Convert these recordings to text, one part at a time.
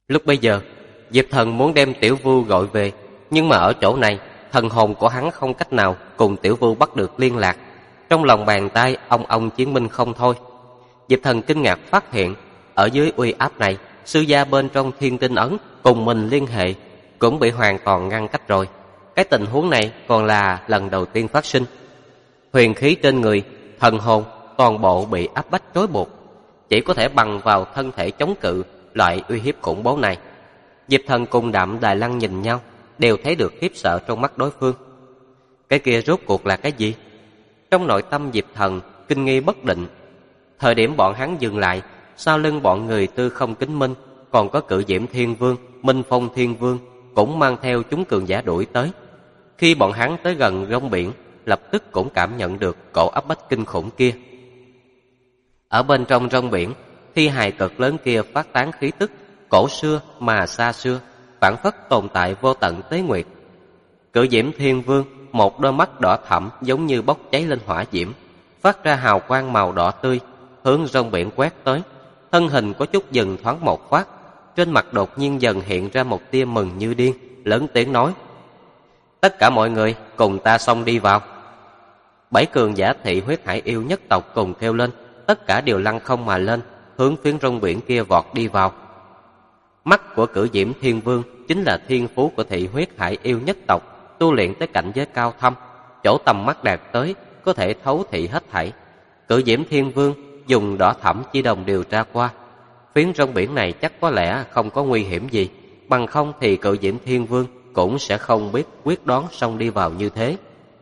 Lúc bấy giờ, Diệp Thần muốn đem Tiểu Vưu gọi về, nhưng mà ở chỗ này, thần hồn của hắn không cách nào cùng Tiểu Vưu bắt được liên lạc. Trong lòng bàn tay ông chiến minh không thôi. Diệp Thần kinh ngạc phát hiện, ở dưới uy áp này, sư gia bên trong Thiên Tinh Ấn cùng mình liên hệ cũng bị hoàn toàn ngăn cách rồi. Cái tình huống này còn là lần đầu tiên phát sinh. Huyền khí trên người, thần hồn toàn bộ bị áp bách trói buộc, chỉ có thể bằng vào thân thể chống cự loại uy hiếp khủng bố này. Diệp Thần cùng Đạm Đài Lăng nhìn nhau, đều thấy được khiếp sợ trong mắt đối phương. Cái kia rốt cuộc là cái gì? Trong nội tâm Diệp Thần kinh nghi bất định. Thời điểm bọn hắn dừng lại, sau lưng bọn người Tư Không Kính Minh còn có Cự Diễm Thiên Vương, Minh Phong Thiên Vương cũng mang theo chúng cường giả đuổi tới. Khi bọn hắn tới gần rong biển, lập tức cũng cảm nhận được cỗ áp bách kinh khủng kia. Ở bên trong rong biển, thi hài cực lớn kia phát tán khí tức cổ xưa mà xa xưa, phảng phất tồn tại vô tận tế nguyệt. Cự Diễm Thiên Vương, một đôi mắt đỏ thẫm giống như bốc cháy lên hỏa diễm, phát ra hào quang màu đỏ tươi, hướng rong biển quét tới. Thân hình có chút dừng thoáng một phát, trên mặt đột nhiên dần hiện ra một tia mừng như điên, lớn tiếng nói: tất cả mọi người cùng ta xông đi vào. 7 cường giả thị huyết hải yêu nhất tộc cùng kêu lên, tất cả đều lăn không mà lên, hướng phiến rong biển kia vọt đi vào. Mắt của Cự Diễm Thiên Vương chính là thiên phú của thị huyết hải yêu nhất tộc, tu luyện tới cảnh giới cao thâm, chỗ tầm mắt đạt tới có thể thấu thị hết thảy. Cự Diễm Thiên Vương dùng đỏ thẫm chi đồng điều tra qua, phiến rong biển này chắc có lẽ không có nguy hiểm gì, bằng không thì Cự Diễm Thiên Vương cũng sẽ không biết quyết đoán xông đi vào như thế.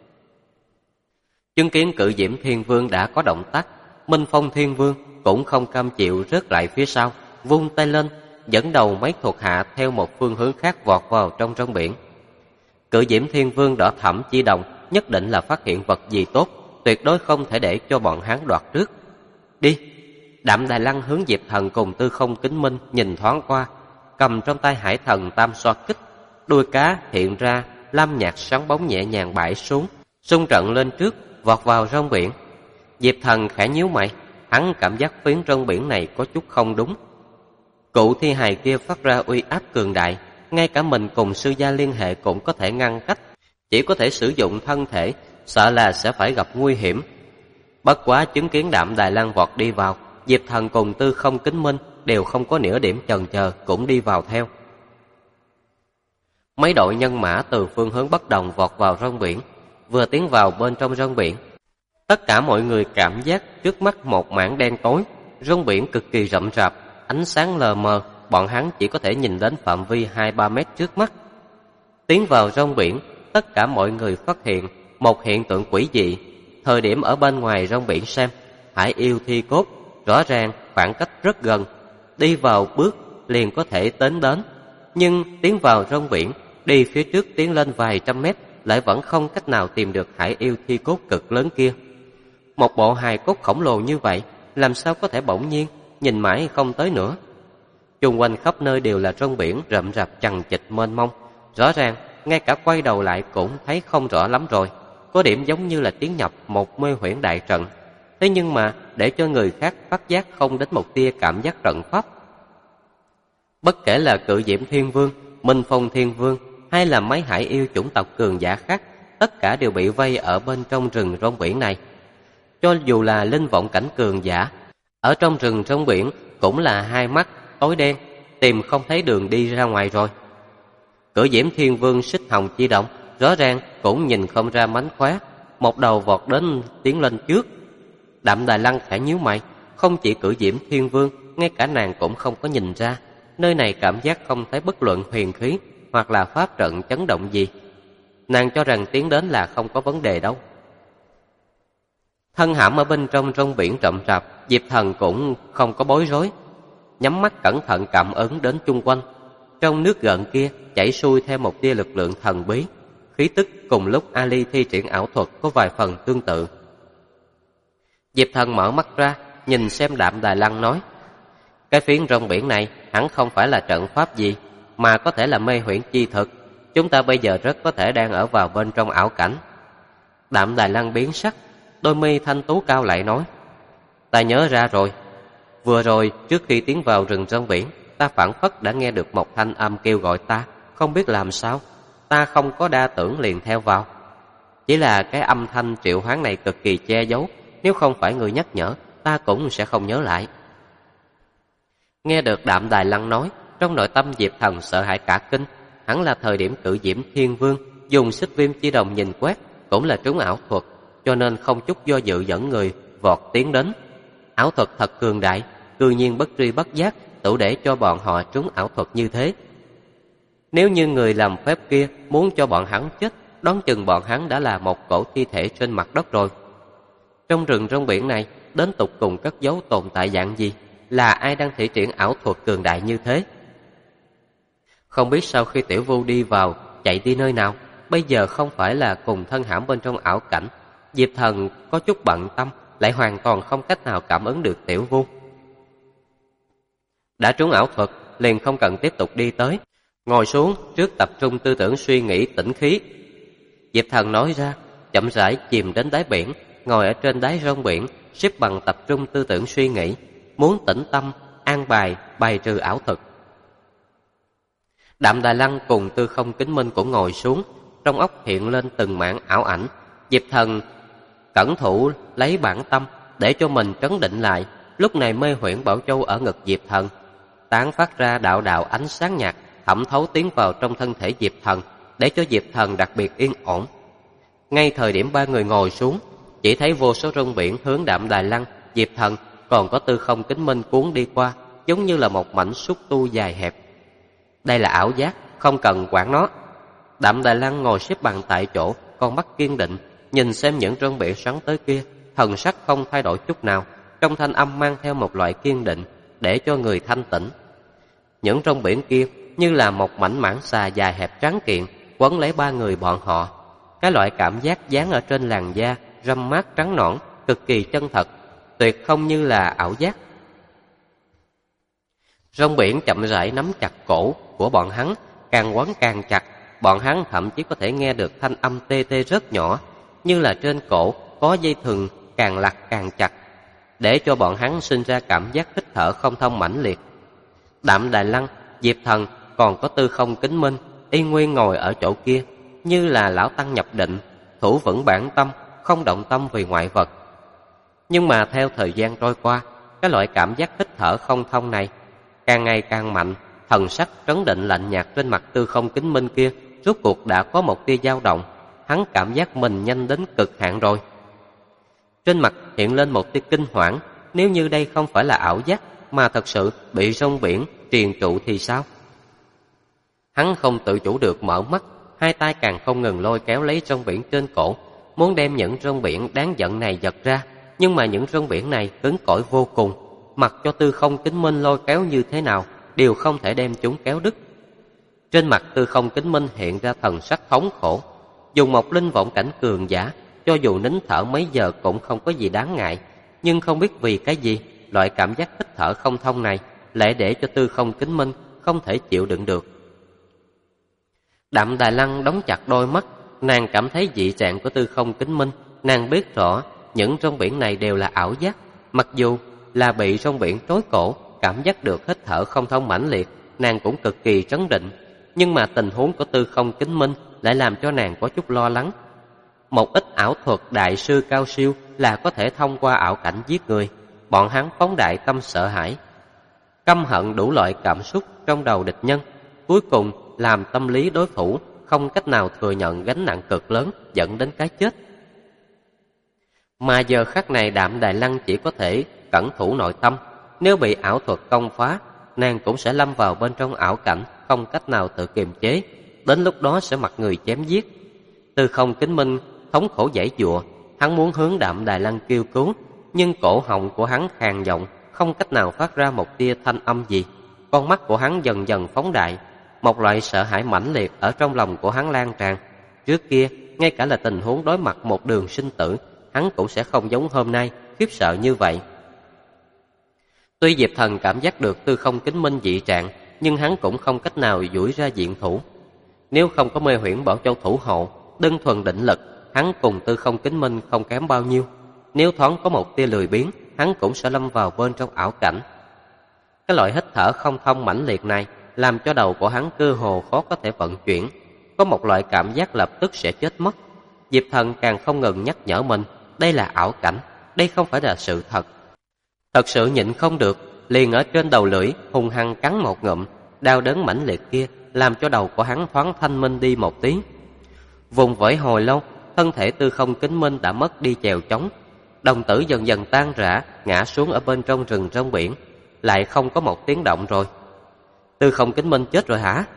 Chứng kiến Cự Diễm Thiên Vương đã có động tác, Minh Phong Thiên Vương cũng không cam chịu rớt lại phía sau, vung tay lên, dẫn đầu mấy thuộc hạ theo một phương hướng khác vọt vào trong rong biển. Cự Diễm Thiên Vương đỏ thẫm chi đồng nhất định là phát hiện vật gì tốt, tuyệt đối không thể để cho bọn hắn đoạt trước. Đi! Đạm Đài Lăng hướng Diệp Thần cùng Tư Không Kính Minh nhìn thoáng qua, cầm trong tay Hải Thần Tam Xoa Kích, đuôi cá hiện ra lam nhạt sáng bóng nhẹ nhàng bãi xuống, xung trận lên trước, vọt vào rong biển. Diệp Thần khẽ nhíu mày, hắn cảm giác phiến rong biển này có chút không đúng. Cụ thi hài kia phát ra uy áp cường đại, ngay cả mình cùng sư gia liên hệ cũng có thể ngăn cách, chỉ có thể sử dụng thân thể, sợ là sẽ phải gặp nguy hiểm. Bất quá chứng kiến Đạm Đài Lăng vọt đi vào, Diệp Thần cùng Tư Không Kính Minh đều không có nửa điểm chần chờ, cũng đi vào theo. Mấy đội nhân mã từ phương hướng bất đồng vọt vào rong biển. Vừa tiến vào bên trong rong biển, tất cả mọi người cảm giác trước mắt một mảng đen tối, rong biển cực kỳ rậm rạp, ánh sáng lờ mờ, bọn hắn chỉ có thể nhìn đến phạm vi 2-3 mét trước mắt. Tiến vào rong biển, tất cả mọi người phát hiện một hiện tượng quỷ dị. Thời điểm ở bên ngoài rong biển xem, hải yêu thi cốt rõ ràng khoảng cách rất gần, đi vào bước liền có thể đến đến. Nhưng tiến vào rong biển, đi phía trước tiến lên vài trăm mét, lại vẫn không cách nào tìm được hải yêu thi cốt cực lớn kia. Một bộ hài cốt khổng lồ như vậy, làm sao có thể bỗng nhiên nhìn mãi không tới nữa. Chung quanh khắp nơi đều là rong biển rậm rạp chằng chịt mênh mông, rõ ràng ngay cả quay đầu lại cũng thấy không rõ lắm rồi. Có điểm giống như là tiến nhập một mê huyễn đại trận, thế nhưng mà để cho người khác phát giác không đến một tia cảm giác trận pháp. Bất kể là Cự Diễm Thiên Vương, Minh Phong Thiên Vương hay là mấy hải yêu chủng tộc cường giả khác, tất cả đều bị vây ở bên trong rừng rong biển này. Cho dù là linh vọng cảnh cường giả, ở trong rừng rong biển cũng là hai mắt tối đen, tìm không thấy đường đi ra ngoài rồi. Cự Diễm Thiên Vương xích hồng chi động, rõ ràng cũng nhìn không ra mánh khóe, một đầu vọt đến tiến lên trước. Đạm Đài Lăng khẽ nhíu mày, không chỉ Cự Diễm Thiên Vương, ngay cả nàng cũng không có nhìn ra, nơi này cảm giác không thấy bất luận huyền khí hoặc là pháp trận chấn động gì. Nàng cho rằng tiến đến là không có vấn đề đâu. Thân hãm ở bên trong rong biển rậm rạp, Diệp Thần cũng không có bối rối, nhắm mắt cẩn thận cảm ứng đến chung quanh. Trong nước gợn kia chảy xuôi theo một tia lực lượng thần bí, khí tức cùng lúc Ali thi triển ảo thuật có vài phần tương tự. Diệp Thần mở mắt ra, nhìn xem Đạm Đài Lăng nói: cái phiến rong biển này hẳn không phải là trận pháp gì, mà có thể là mê huyễn chi thực. Chúng ta bây giờ rất có thể đang ở vào bên trong ảo cảnh. Đạm Đài Lăng biến sắc, đôi mi thanh tú cao lại nói: ta nhớ ra rồi. Vừa rồi trước khi tiến vào rừng rong biển, ta phảng phất đã nghe được một thanh âm kêu gọi ta, không biết làm sao. Ta không có đa tưởng liền theo vào. Chỉ là cái âm thanh triệu hoán này cực kỳ che giấu, nếu không phải người nhắc nhở, ta cũng sẽ không nhớ lại. Nghe được Đạm Đài Lăng nói, trong nội tâm Diệp Thần sợ hãi cả kinh. Hẳn là thời điểm Cự Diễm Thiên Vương dùng xích viêm chi đồng nhìn quét, cũng là trúng ảo thuật, cho nên không chút do dự dẫn người vọt tiến đến. Ảo thuật thật cường đại, cư nhiên bất tri bất giác đủ để cho bọn họ trúng ảo thuật như thế. Nếu như người làm phép kia muốn cho bọn hắn chết, đoán chừng bọn hắn đã là một cổ thi thể trên mặt đất rồi. Trong rừng rong biển này, đến tục cùng cất giấu tồn tại dạng gì? Là ai đang thi triển ảo thuật cường đại như thế? Không biết sau khi Tiểu Vu đi vào, chạy đi nơi nào, bây giờ không phải là cùng thân hãm bên trong ảo cảnh. Diệp Thần có chút bận tâm, lại hoàn toàn không cách nào cảm ứng được Tiểu Vu. Đã trúng ảo thuật, liền không cần tiếp tục đi tới. Ngồi xuống, trước tập trung tư tưởng suy nghĩ tĩnh khí. Diệp Thần nói ra, chậm rãi chìm đến đáy biển, ngồi ở trên đáy rong biển, xếp bằng tập trung tư tưởng suy nghĩ, muốn tĩnh tâm, an bài, bài trừ ảo thuật. Đạm Đài Lăng cùng Tư Không Kính Minh cũng ngồi xuống, trong óc hiện lên từng mảng ảo ảnh. Diệp Thần cẩn thủ lấy bản tâm để cho mình trấn định lại. Lúc này Mê Huyễn Bảo Châu ở ngực Diệp Thần tán phát ra đạo đạo ánh sáng nhạt, thẩm thấu tiến vào trong thân thể Diệp Thần, để cho Diệp Thần đặc biệt yên ổn. Ngay thời điểm ba người ngồi xuống, chỉ thấy vô số rong biển hướng Đạm Đài Lăng, Diệp Thần còn có Tư Không Kính Minh cuốn đi qua, giống như là một mảnh xúc tu dài hẹp. Đây là ảo giác, không cần quản nó. Đạm Đài Lăng ngồi xếp bằng tại chỗ, con mắt kiên định, nhìn xem những rong biển xoắn tới kia, thần sắc không thay đổi chút nào, trong thanh âm mang theo một loại kiên định, để cho người thanh tĩnh. Những rong biển kia như là một mảnh mảng xà dài hẹp trắng kiện, quấn lấy ba người bọn họ. Cái loại cảm giác dán ở trên làn da, râm mát trắng nõn, cực kỳ chân thật, tuyệt không như là ảo giác. Rong biển chậm rãi nắm chặt cổ của bọn hắn, càng quấn càng chặt. Bọn hắn thậm chí có thể nghe được thanh âm tê tê rất nhỏ, như là trên cổ có dây thừng càng lặt càng chặt, để cho bọn hắn sinh ra cảm giác hít thở không thông mãnh liệt. Đạm Đài Lăng, Diệp Thần còn có Tư Không Kính Minh y nguyên ngồi ở chỗ kia, như là lão tăng nhập định, thủ vững bản tâm, không động tâm vì ngoại vật. Nhưng mà theo thời gian trôi qua, cái loại cảm giác hít thở không thông này càng ngày càng mạnh. Thần sắc trấn định lạnh nhạt trên mặt Tư Không Kính Minh kia rốt cuộc đã có một tia dao động. Hắn cảm giác mình nhanh đến cực hạn rồi. Trên mặt hiện lên một tia kinh hoảng. Nếu như đây không phải là ảo giác, mà thật sự bị rong biển triền trụ thì sao? Hắn không tự chủ được mở mắt, hai tay càng không ngừng lôi kéo lấy rong biển trên cổ, muốn đem những rong biển đáng giận này giật ra. Nhưng mà những rong biển này cứng cỏi vô cùng, mặc cho Tư Không Kính Minh lôi kéo như thế nào đều không thể đem chúng kéo đứt. Trên mặt Tư Không Kính Minh hiện ra thần sắc thống khổ. Dùng một linh vọng cảnh cường giả, cho dù nín thở mấy giờ cũng không có gì đáng ngại. Nhưng không biết vì cái gì, loại cảm giác hít thở không thông này lại để cho Tư Không Kính Minh không thể chịu đựng được. Đạm Đài Lăng đóng chặt đôi mắt, nàng cảm thấy dị trạng của Tư Không Kính Minh. Nàng biết rõ những rong biển này đều là ảo giác. Mặc dù là bị rong biển trói cổ, cảm giác được hít thở không thông mãnh liệt, nàng cũng cực kỳ trấn định. Nhưng mà tình huống của Tư Không Kính Minh lại làm cho nàng có chút lo lắng. Một ít ảo thuật đại sư cao siêu là có thể thông qua ảo cảnh giết người. Bọn hắn phóng đại tâm sợ hãi, căm hận đủ loại cảm xúc trong đầu địch nhân, cuối cùng làm tâm lý đối thủ không cách nào thừa nhận gánh nặng cực lớn, dẫn đến cái chết. Mà giờ khắc này Đạm Đài Lăng chỉ có thể cẩn thủ nội tâm. Nếu bị ảo thuật công phá, nàng cũng sẽ lâm vào bên trong ảo cảnh, không cách nào tự kiềm chế, đến lúc đó sẽ mặc người chém giết. Tư Không Kính Minh thống khổ giãy giụa, hắn muốn hướng Đạm Đài Lăng kêu cứu, nhưng cổ họng của hắn khàn giọng, không cách nào phát ra một tia thanh âm gì. Con mắt của hắn dần dần phóng đại, một loại sợ hãi mãnh liệt ở trong lòng của hắn lan tràn. Trước kia, ngay cả là tình huống đối mặt một đường sinh tử, hắn cũng sẽ không giống hôm nay khiếp sợ như vậy. Tuy Diệp Thần cảm giác được Tư Không Kính Minh dị trạng, nhưng hắn cũng không cách nào duỗi ra diện thủ. Nếu không có Mê Huyễn Bảo Châu thủ hộ, đơn thuần định lực, hắn cùng Tư Không Kính Minh không kém bao nhiêu. Nếu thoáng có một tia lười biếng, hắn cũng sẽ lâm vào bên trong ảo cảnh. Cái loại hít thở không thông mãnh liệt này làm cho đầu của hắn cơ hồ khó có thể vận chuyển, có một loại cảm giác lập tức sẽ chết mất. Diệp Thần càng không ngừng nhắc nhở mình, đây là ảo cảnh, đây không phải là sự thật. Thật sự nhịn không được, liền ở trên đầu lưỡi hung hăng cắn một ngụm, đau đớn mãnh liệt kia làm cho đầu của hắn thoáng thanh minh đi một tí. Vùng vẫy hồi lâu, thân thể Tư Không Kính Minh đã mất đi chèo chống, đồng tử dần dần tan rã, ngã xuống ở bên trong rừng trong biển, lại không có một tiếng động rồi. Tư Không Kính Minh chết rồi hả?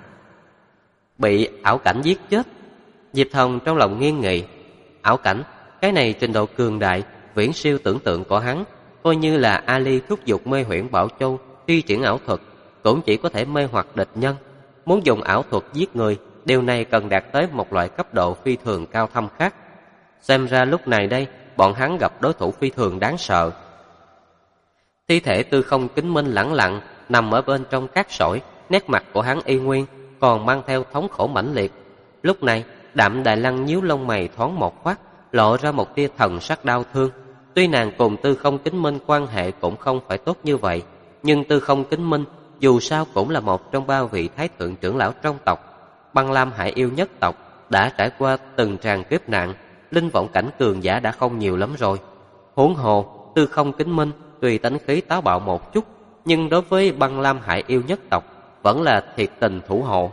Bị ảo cảnh giết chết. Diệp Thần trong lòng nghiêng nghị, ảo cảnh, cái này trình độ cường đại, viễn siêu tưởng tượng của hắn, coi như là Ali thúc giục mê huyễn Bảo Châu thi triển ảo thuật, cũng chỉ có thể mê hoặc địch nhân. Muốn dùng ảo thuật giết người, điều này cần đạt tới một loại cấp độ phi thường cao thâm khác. Xem ra lúc này đây, bọn hắn gặp đối thủ phi thường đáng sợ. Thi thể Tư Không Kính Minh lẳng lặng nằm ở bên trong cát sỏi, nét mặt của hắn y nguyên, còn mang theo thống khổ mãnh liệt. Lúc này, Đạm Đài Lăng nhíu lông mày thoáng một phát, lộ ra một tia thần sắc đau thương. Tuy nàng cùng Tư Không Kính Minh quan hệ cũng không phải tốt như vậy, nhưng Tư Không Kính Minh dù sao cũng là một trong ba vị thái thượng trưởng lão trong tộc. Băng Lam Hải Yêu nhất tộc đã trải qua từng tràn kiếp nạn, linh vọng cảnh cường giả đã không nhiều lắm rồi. Huống hồ, Tư Không Kính Minh tuy tánh khí táo bạo một chút, nhưng đối với Băng Lam Hải Yêu nhất tộc vẫn là thiệt tình thủ hộ.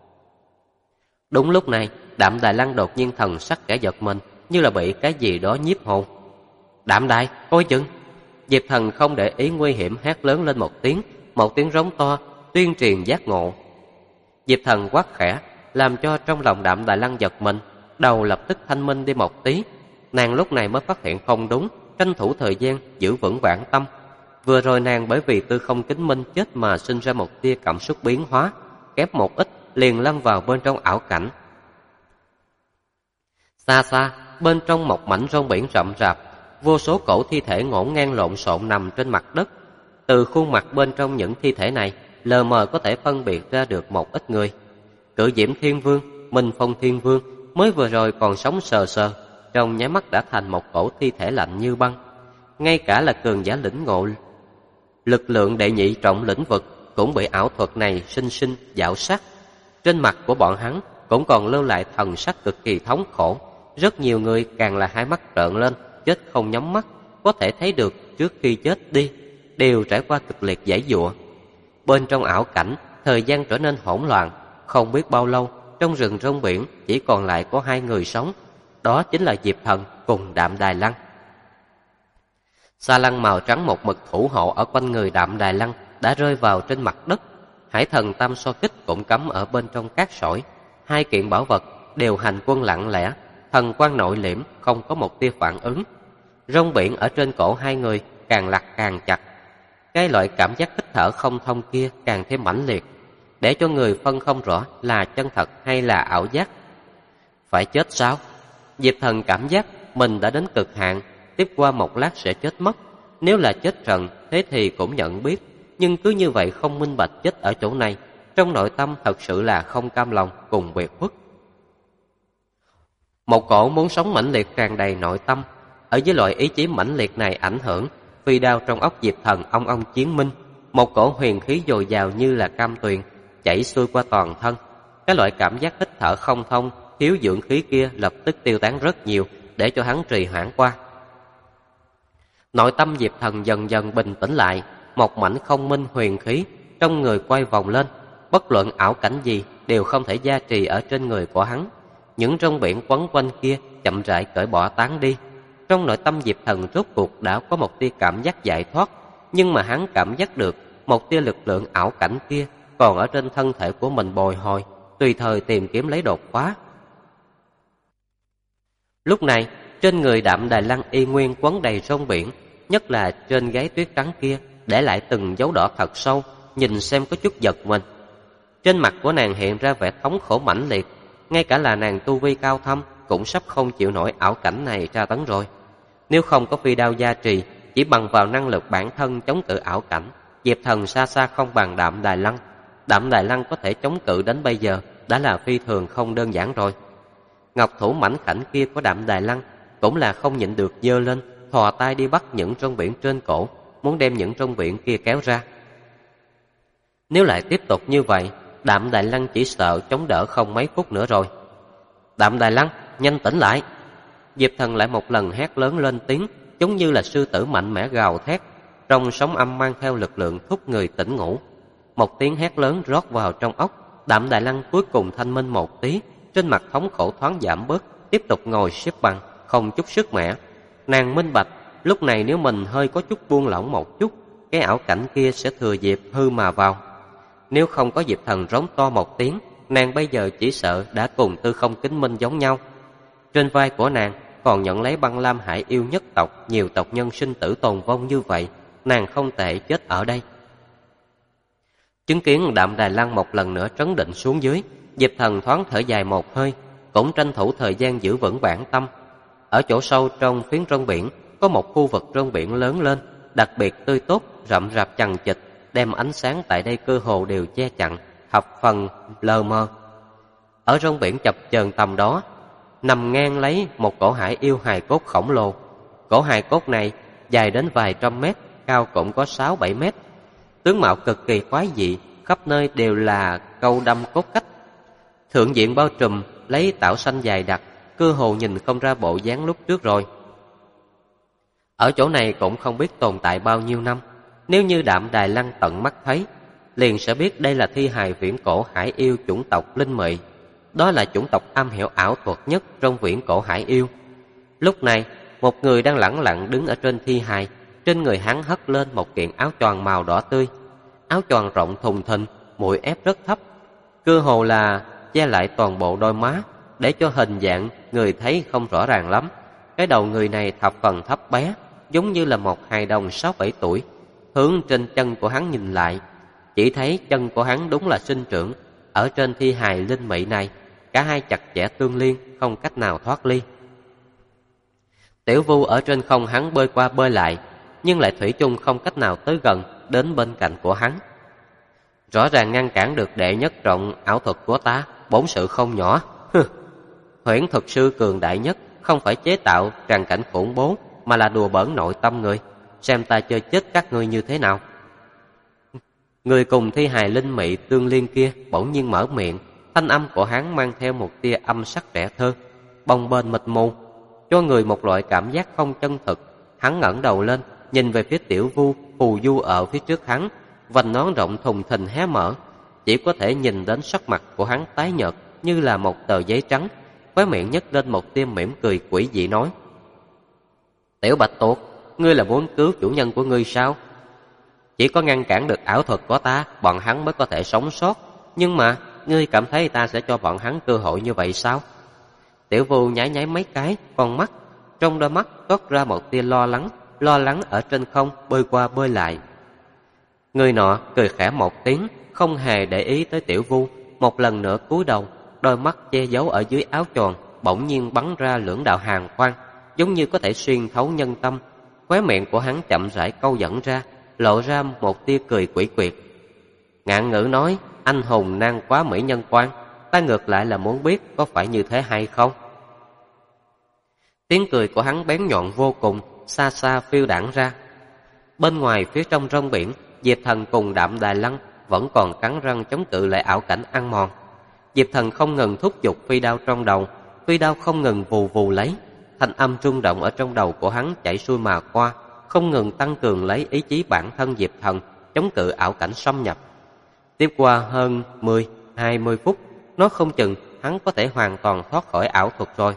Đúng lúc này, Đạm Đài Lăng đột nhiên thần sắc kẻ giật mình, như là bị cái gì đó nhiếp hồn. Đạm Đài, coi chừng! Diệp Thần không để ý nguy hiểm hét lớn lên một tiếng rống to, tuyên truyền giác ngộ. Diệp Thần quát khẽ, làm cho trong lòng Đạm Đài Lăng giật mình, đầu lập tức thanh minh đi một tí. Nàng lúc này mới phát hiện không đúng, tranh thủ thời gian giữ vững vạn tâm. Vừa rồi nàng bởi vì Tư Không Kính Minh chết mà sinh ra một tia cảm xúc biến hóa, kép một ít liền lâm vào bên trong ảo cảnh. Xa xa, bên trong một mảnh rong biển rậm rạp, vô số cổ thi thể ngổn ngang lộn xộn nằm trên mặt đất. Từ khuôn mặt bên trong những thi thể này, lờ mờ có thể phân biệt ra được một ít người. Cự Diễm Thiên Vương, Minh Phong Thiên Vương mới vừa rồi còn sống sờ sờ, trong nháy mắt đã thành một cổ thi thể lạnh như băng. Ngay cả là cường giả lĩnh ngộ lực lượng đệ nhị trọng lĩnh vực cũng bị ảo thuật này sinh sinh dạo sát. Trên mặt của bọn hắn cũng còn lưu lại thần sắc cực kỳ thống khổ. Rất nhiều người càng là hai mắt trợn lên, chết không nhắm mắt, có thể thấy được trước khi chết đi đều trải qua cực liệt giãy giụa. Bên trong ảo cảnh, thời gian trở nên hỗn loạn, không biết bao lâu, trong rừng rong biển chỉ còn lại có hai người sống, đó chính là Diệp Thần cùng Đạm Đài Lăng. Sa lăng màu trắng một mực thủ hộ ở quanh người Đạm Đài Lăng đã rơi vào trên mặt đất. Hải thần tam so kích cũng cắm ở bên trong cát sỏi. Hai kiện bảo vật đều hành quân lặng lẽ, thần quang nội liễm, không có một tia phản ứng. Rong biển ở trên cổ hai người càng lặt càng chặt. Cái loại cảm giác hít thở không thông kia càng thêm mãnh liệt, để cho người phân không rõ là chân thật hay là ảo giác. Phải chết sao? Diệp Thần cảm giác mình đã đến cực hạn, tiếp qua một lát sẽ chết mất. Nếu là chết trận, thế thì cũng nhận biết, nhưng cứ như vậy không minh bạch chết ở chỗ này, trong nội tâm thật sự là không cam lòng cùng biệt khuất. Một cổ muốn sống mãnh liệt tràn đầy nội tâm, ở dưới loại ý chí mãnh liệt này ảnh hưởng, phi đao trong óc Diệp Thần ong ong chiến minh, một cổ huyền khí dồi dào như là cam tuyền chảy xuôi qua toàn thân. Cái loại cảm giác hít thở không thông, thiếu dưỡng khí kia lập tức tiêu tán rất nhiều, để cho hắn trì hoãn qua. Nội tâm Diệp Thần dần dần bình tĩnh lại, một mảnh không minh huyền khí trong người quay vòng lên, bất luận ảo cảnh gì đều không thể gia trì ở trên người của hắn. Những rong biển quấn quanh kia chậm rãi cởi bỏ tán đi. Trong nội tâm Diệp Thần rốt cuộc đã có một tia cảm giác giải thoát, nhưng mà hắn cảm giác được một tia lực lượng ảo cảnh kia còn ở trên thân thể của mình bồi hồi, tùy thời tìm kiếm lấy đột phá. Lúc này, trên người Đạm Đài Lăng y nguyên quấn đầy rong biển, nhất là trên gáy tuyết trắng kia để lại từng dấu đỏ thật sâu, nhìn xem có chút giật mình. Trên mặt của nàng hiện ra vẻ thống khổ mãnh liệt, ngay cả là nàng tu vi cao thâm cũng sắp không chịu nổi ảo cảnh này tra tấn rồi. Nếu không có phi đao gia trì, chỉ bằng vào năng lực bản thân chống cự ảo cảnh, Diệp Thần xa xa không bằng Đạm Đài Lăng. Đạm Đài Lăng có thể chống cự đến bây giờ đã là phi thường không đơn giản rồi. Ngọc thủ mảnh khảnh kia của Đạm Đài Lăng cũng là không nhịn được giơ lên, thò tay đi bắt những rong biển trên cổ, muốn đem những rong biển kia kéo ra. Nếu lại tiếp tục như vậy, Đạm Đài Lăng chỉ sợ chống đỡ không mấy phút nữa rồi. Đạm Đài Lăng, nhanh tỉnh lại! Diệp Thần lại một lần hét lớn lên tiếng, giống như là sư tử mạnh mẽ gào thét, trong sóng âm mang theo lực lượng thúc người tỉnh ngủ. Một tiếng hét lớn rót vào trong óc, Đạm Đài Lăng cuối cùng thanh minh một tí, trên mặt thống khổ thoáng giảm bớt, tiếp tục ngồi xếp bằng, không chút sức mẻ. Nàng minh bạch, lúc này nếu mình hơi có chút buông lỏng một chút, cái ảo cảnh kia sẽ thừa dịp hư mà vào. Nếu không có Diệp Thần rống to một tiếng, nàng bây giờ chỉ sợ đã cùng Tư Không Kính Minh giống nhau. Trên vai của nàng còn nhận lấy băng lam hải yêu nhất tộc, nhiều tộc nhân sinh tử tồn vong như vậy, nàng không thể chết ở đây. Chứng kiến Đạm Đài Lăng một lần nữa trấn định xuống dưới, Diệp Thần thoáng thở dài một hơi, cũng tranh thủ thời gian giữ vững bản tâm. Ở chỗ sâu trong phiến rong biển có một khu vực rong biển lớn lên, đặc biệt tươi tốt, rậm rạp chằng chịt, đem ánh sáng tại đây cơ hồ đều che chặn, thập phần lờ mờ. Ở rong biển chập chờn tầm đó, nằm ngang lấy một cổ hải yêu hài cốt khổng lồ. Cổ hài cốt này dài đến vài trăm mét, cao cũng có 6-7 mét. Tướng mạo cực kỳ quái dị, khắp nơi đều là câu đâm cốt cách. Thượng diện bao trùm lấy tảo xanh dài đặc, cơ hồ nhìn không ra bộ dáng lúc trước rồi. Ở chỗ này cũng không biết tồn tại bao nhiêu năm. Nếu như Đạm Đài Lăng tận mắt thấy, liền sẽ biết đây là thi hài viễn cổ hải yêu chủng tộc Linh Mị. Đó là chủng tộc am hiểu ảo thuật nhất trong viễn cổ hải yêu. Lúc này, một người đang lẳng lặng đứng ở trên thi hài, trên người hắn hất lên một kiện áo choàng màu đỏ tươi. Áo choàng rộng thùng thình, mũi ép rất thấp, cơ hồ là che lại toàn bộ đôi má, để cho hình dạng người thấy không rõ ràng lắm. Cái đầu người này thập phần thấp bé, giống như là một hài đồng 6-7 tuổi. Hướng trên chân của hắn nhìn lại, chỉ thấy chân của hắn đúng là sinh trưởng ở trên thi hài linh mị này, cả hai chặt chẽ tương liên, không cách nào thoát ly. Tiểu Vu ở trên không hắn bơi qua bơi lại, nhưng lại thủy chung không cách nào tới gần đến bên cạnh của hắn. Rõ ràng ngăn cản được đệ nhất trọng ảo thuật của ta, bổn sự không nhỏ. Huyễn thuật sư cường đại nhất không phải chế tạo tràng cảnh khủng bố, mà là đùa bỡn nội tâm người, xem ta chơi chết các ngươi như thế nào. Người cùng thi hài linh mị tương liên kia bỗng nhiên mở miệng, thanh âm của hắn mang theo một tia âm sắc trẻ thơ, bồng bềnh mịt mù, cho người một loại cảm giác không chân thực. Hắn ngẩng đầu lên, nhìn về phía Tiểu Vu phù du ở phía trước hắn, vành nón rộng thùng thình hé mở, chỉ có thể nhìn đến sắc mặt của hắn tái nhợt như là một tờ giấy trắng, khóe miệng nhếch lên một tia mỉm cười quỷ dị nói: Tiểu Bạch Tuộc, ngươi là muốn cứu chủ nhân của ngươi sao? Chỉ có ngăn cản được ảo thuật của ta, bọn hắn mới có thể sống sót. Nhưng mà, ngươi cảm thấy ta sẽ cho bọn hắn cơ hội như vậy sao? Tiểu Vu nháy nháy mấy cái con mắt, trong đôi mắt toát ra một tia lo lắng ở trên không bơi qua bơi lại. Người nọ cười khẽ một tiếng, không hề để ý tới Tiểu Vu, một lần nữa cúi đầu, đôi mắt che giấu ở dưới áo choàng bỗng nhiên bắn ra lưỡng đạo hàn quang, giống như có thể xuyên thấu nhân tâm. Khóe miệng của hắn chậm rãi câu dẫn ra, lộ ra một tia cười quỷ quyệt. Ngạn ngữ nói: anh hùng nan quá mỹ nhân quan, ta ngược lại là muốn biết có phải như thế hay không. Tiếng cười của hắn bén nhọn vô cùng, xa xa phiêu đãng ra. Bên ngoài phía trong rong biển, Diệp Thần cùng Đạm Đài Lăng vẫn còn cắn răng chống cự lại ảo cảnh ăn mòn. Diệp Thần không ngừng thúc giục phi đao trong đầu, phi đao không ngừng vù vù lấy, thanh âm rung động ở trong đầu của hắn chảy xuôi mà qua, không ngừng tăng cường lấy ý chí bản thân Diệp Thần chống cự ảo cảnh xâm nhập. Tiếp qua hơn 10-20 phút, nói không chừng hắn có thể hoàn toàn thoát khỏi ảo thuật rồi.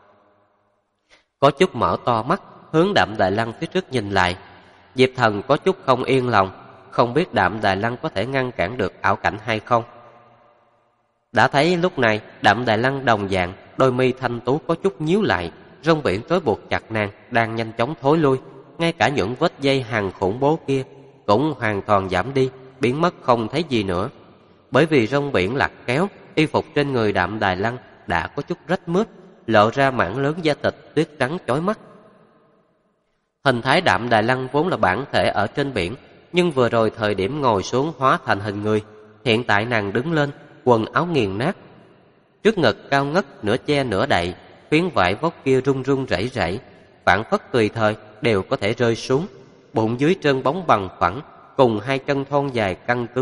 Có chút mở to mắt, hướng Đạm Đài Lăng phía trước nhìn lại. Diệp Thần có chút không yên lòng, không biết Đạm Đài Lăng có thể ngăn cản được ảo cảnh hay không. Đã thấy lúc này Đạm Đài Lăng đồng dạng, đôi mi thanh tú có chút nhíu lại, rong biển trói buộc chặt nàng đang nhanh chóng thối lui, ngay cả những vết dây hằn khủng bố kia cũng hoàn toàn giảm đi, biến mất không thấy gì nữa. Bởi vì rong biển lật kéo, y phục trên người Đạm Đài Lăng đã có chút rách mướp, lộ ra mảng lớn da thịt tuyết trắng chói mắt. Hình thái Đạm Đài Lăng vốn là bản thể ở trên biển, nhưng vừa rồi thời điểm ngồi xuống hóa thành hình người. Hiện tại nàng đứng lên, quần áo nghiền nát, trước ngực cao ngất nửa che nửa đậy, phiến vải vóc kia rung rung rẩy rẩy, phảng phất tùy thời đều có thể rơi xuống. Bụng dưới trơn bóng bằng phẳng, cùng hai chân thon dài căng cứng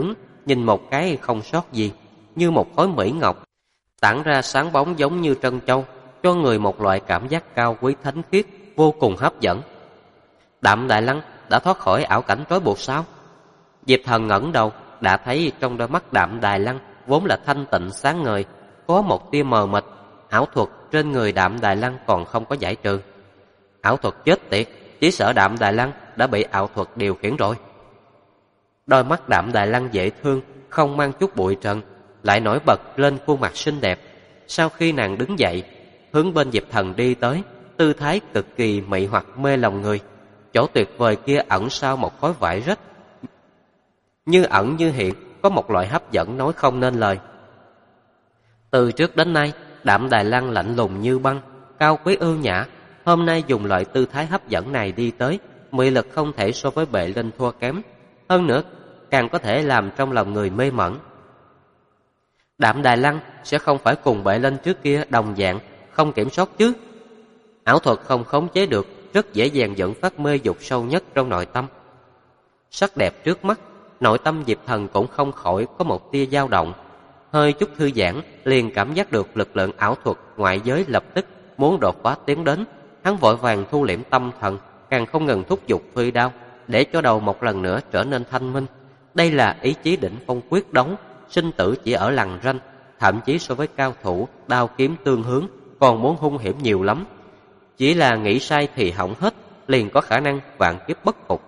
nhìn một cái không sót gì, như một khối mỹ ngọc, tản ra sáng bóng giống như trân châu, cho người một loại cảm giác cao quý thánh khiết, vô cùng hấp dẫn. Đạm Đài Lăng đã thoát khỏi ảo cảnh trói buộc sao? Diệp Thần ngẩng đầu, đã thấy trong đôi mắt Đạm Đài Lăng vốn là thanh tịnh sáng ngời, có một tia mờ mịt. Ảo thuật trên người Đạm Đài Lăng còn không có giải trừ. Ảo thuật chết tiệt, chỉ sợ Đạm Đài Lăng đã bị ảo thuật điều khiển rồi. Đôi mắt Đạm Đài Lăng dễ thương, không mang chút bụi trần, lại nổi bật lên khuôn mặt xinh đẹp. Sau khi nàng đứng dậy, hướng bên Diệp Thần đi tới, tư thái cực kỳ mị hoặc mê lòng người. Chỗ tuyệt vời kia ẩn sau một khối vải rách, như ẩn như hiện, có một loại hấp dẫn nói không nên lời. Từ trước đến nay, Đạm Đài Lăng lạnh lùng như băng, cao quý ưu nhã. Hôm nay dùng loại tư thái hấp dẫn này đi tới, mị lực không thể so với Bệ Linh thua kém. Hơn nữa, càng có thể làm trong lòng người mê mẩn. Đạm Đài Lăng sẽ không phải cùng Bệ Linh trước kia đồng dạng, không kiểm soát chứ. Ảo thuật không khống chế được, rất dễ dàng dẫn phát mê dục sâu nhất trong nội tâm. Sắc đẹp trước mắt, nội tâm Diệp Thần cũng không khỏi có một tia dao động. Hơi chút thư giãn, liền cảm giác được lực lượng ảo thuật ngoại giới lập tức muốn đột phá tiến đến. Hắn vội vàng thu liễm tâm thần, càng không ngừng thúc giục phi đao, để cho đầu một lần nữa trở nên thanh minh. Đây là ý chí đỉnh phong quyết đấu, sinh tử chỉ ở lằn ranh, thậm chí so với cao thủ đao kiếm tương hướng còn muốn hung hiểm nhiều lắm. Chỉ là nghĩ sai thì hỏng hết, liền có khả năng vạn kiếp bất phục.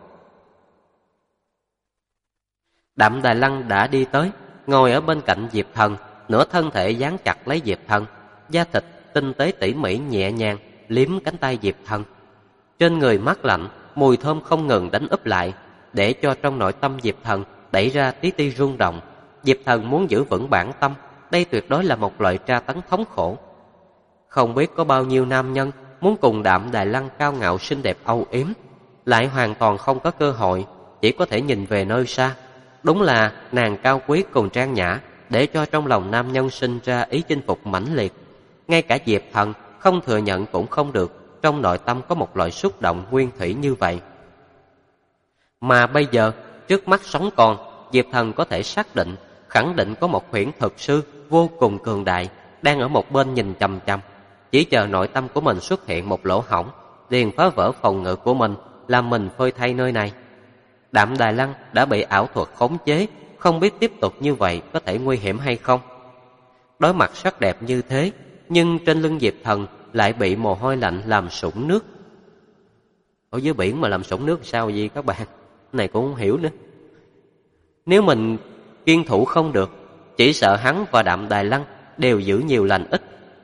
Đạm Đài Lăng đã đi tới, ngồi ở bên cạnh Diệp Thần, nửa thân thể dán chặt lấy Diệp Thần, da thịt tinh tế tỉ mỉ nhẹ nhàng liếm cánh tay Diệp Thần. Trên người mát lạnh, mùi thơm không ngừng đánh úp lại, để cho trong nội tâm Diệp Thần đẩy ra tí ti rung động. Diệp Thần muốn giữ vững bản tâm, đây tuyệt đối là một loại tra tấn thống khổ. Không biết có bao nhiêu nam nhân muốn cùng Đạm Đài Lăng cao ngạo xinh đẹp âu yếm, lại hoàn toàn không có cơ hội, chỉ có thể nhìn về nơi xa. Đúng là nàng cao quý cùng trang nhã, để cho trong lòng nam nhân sinh ra ý chinh phục mãnh liệt. Ngay cả Diệp Thần không thừa nhận cũng không được, trong nội tâm có một loại xúc động nguyên thủy như vậy. Mà bây giờ, trước mắt sống còn, Diệp Thần có thể xác định, khẳng định có một huyễn thực sư vô cùng cường đại đang ở một bên nhìn chằm chằm, chỉ chờ nội tâm của mình xuất hiện một lỗ hổng, liền phá vỡ phòng ngự của mình, làm mình phơi thay nơi này. Đạm Đài Lăng đã bị ảo thuật khống chế, không biết tiếp tục như vậy có thể nguy hiểm hay không. Đối mặt sắc đẹp như thế, nhưng trên lưng Diệp Thần lại bị mồ hôi lạnh làm sũng nước. Ở dưới biển mà làm sũng nước sao gì các bạn? Này cũng không hiểu nữa. Nếu mình kiên thủ không được, chỉ sợ hắn và Đạm Đài Lăng đều giữ nhiều lành ít.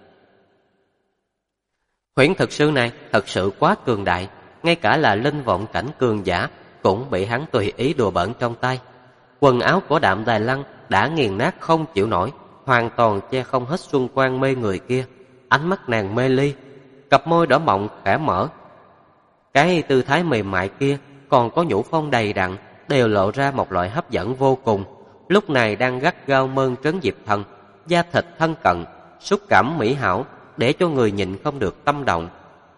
Huyễn thực sư này thật sự quá cường đại, ngay cả là linh vọng cảnh cường giả cũng bị hắn tùy ý đùa bỡn trong tay. Quần áo của Đạm Đài Lăng đã nghiền nát không chịu nổi, hoàn toàn che không hết xuân quang mê người kia. Ánh mắt nàng mê ly, cặp môi đỏ mọng khẽ mở. Cái tư thái mềm mại kia còn có nhũ phong đầy đặn, đều lộ ra một loại hấp dẫn vô cùng. Lúc này đang gắt gao mơn trớn Diệp Thần, da thịt thân cận, xúc cảm mỹ hảo, để cho người nhìn không được tâm động.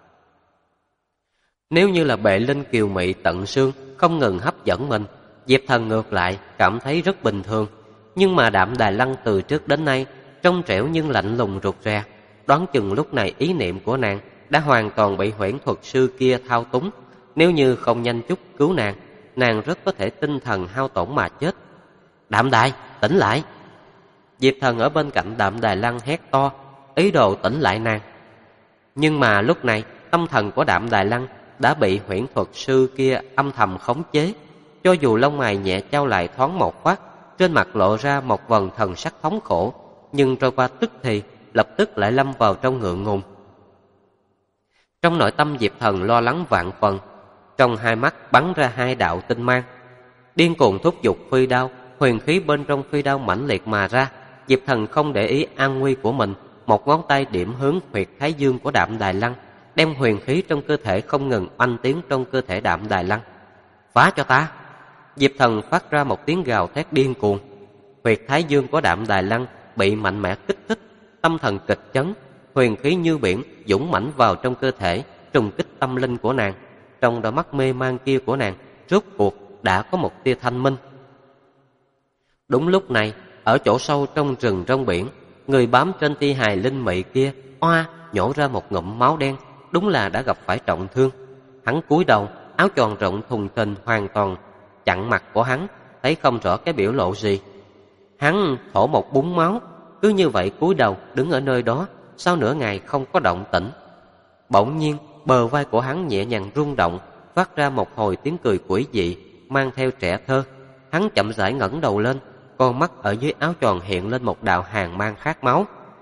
Nếu như là Bệ Linh kiều mị tận xương không ngừng hấp dẫn mình, Diệp Thần ngược lại cảm thấy rất bình thường. Nhưng mà Đạm Đài Lăng từ trước đến nay trong trẻo nhưng lạnh lùng rụt rè, đoán chừng lúc này ý niệm của nàng đã hoàn toàn bị huyễn thuật sư kia thao túng. Nếu như không nhanh chút cứu nàng, nàng rất có thể tinh thần hao tổn mà chết. Đạm Đài, tỉnh lại! Diệp Thần ở bên cạnh Đạm Đài Lăng hét to, ý đồ tỉnh lại nàng. Nhưng mà lúc này tâm thần của Đạm Đài Lăng đã bị huyễn thuật sư kia âm thầm khống chế. Cho dù lông mày nhẹ chau lại thoáng một phát, trên mặt lộ ra một vầng thần sắc thống khổ, nhưng trôi qua tức thì lập tức lại lâm vào trong ngượng ngùng. Trong nội tâm Diệp Thần lo lắng vạn phần, trong hai mắt bắn ra hai đạo tinh mang, điên cuồng thúc giục phi đao. Huyền khí bên trong phi đao mãnh liệt mà ra. Diệp Thần không để ý an nguy của mình, một ngón tay điểm hướng huyệt thái dương của Đạm Đài Lăng, đem huyền khí trong cơ thể không ngừng oanh tiến trong cơ thể Đạm Đài Lăng. Phá cho ta! Diệp Thần phát ra một tiếng gào thét điên cuồng. Huyệt thái dương của Đạm Đài Lăng bị mạnh mẽ kích thích, tâm thần kịch chấn, huyền khí như biển dũng mãnh vào trong cơ thể, trùng kích tâm linh của nàng. Trong đôi mắt mê man kia của nàng rốt cuộc đã có một tia thanh minh. Đúng lúc này, ở chỗ sâu trong rừng trong biển, người bám trên thi hài linh mị kia oa nhổ ra một ngụm máu đen, đúng là đã gặp phải trọng thương. Hắn cúi đầu, áo choàng rộng thùng thình hoàn toàn chặn mặt của hắn, thấy không rõ cái biểu lộ gì. Hắn thổ một búng máu, cứ như vậy cúi đầu đứng ở nơi đó, sau nửa ngày không có động tĩnh. Bỗng nhiên, bờ vai của hắn nhẹ nhàng rung động, phát ra một hồi tiếng cười quỷ dị, mang theo trẻ thơ. Hắn chậm rãi ngẩng đầu lên, con mắt ở dưới áo choàng hiện lên một đạo hàn mang khát máu.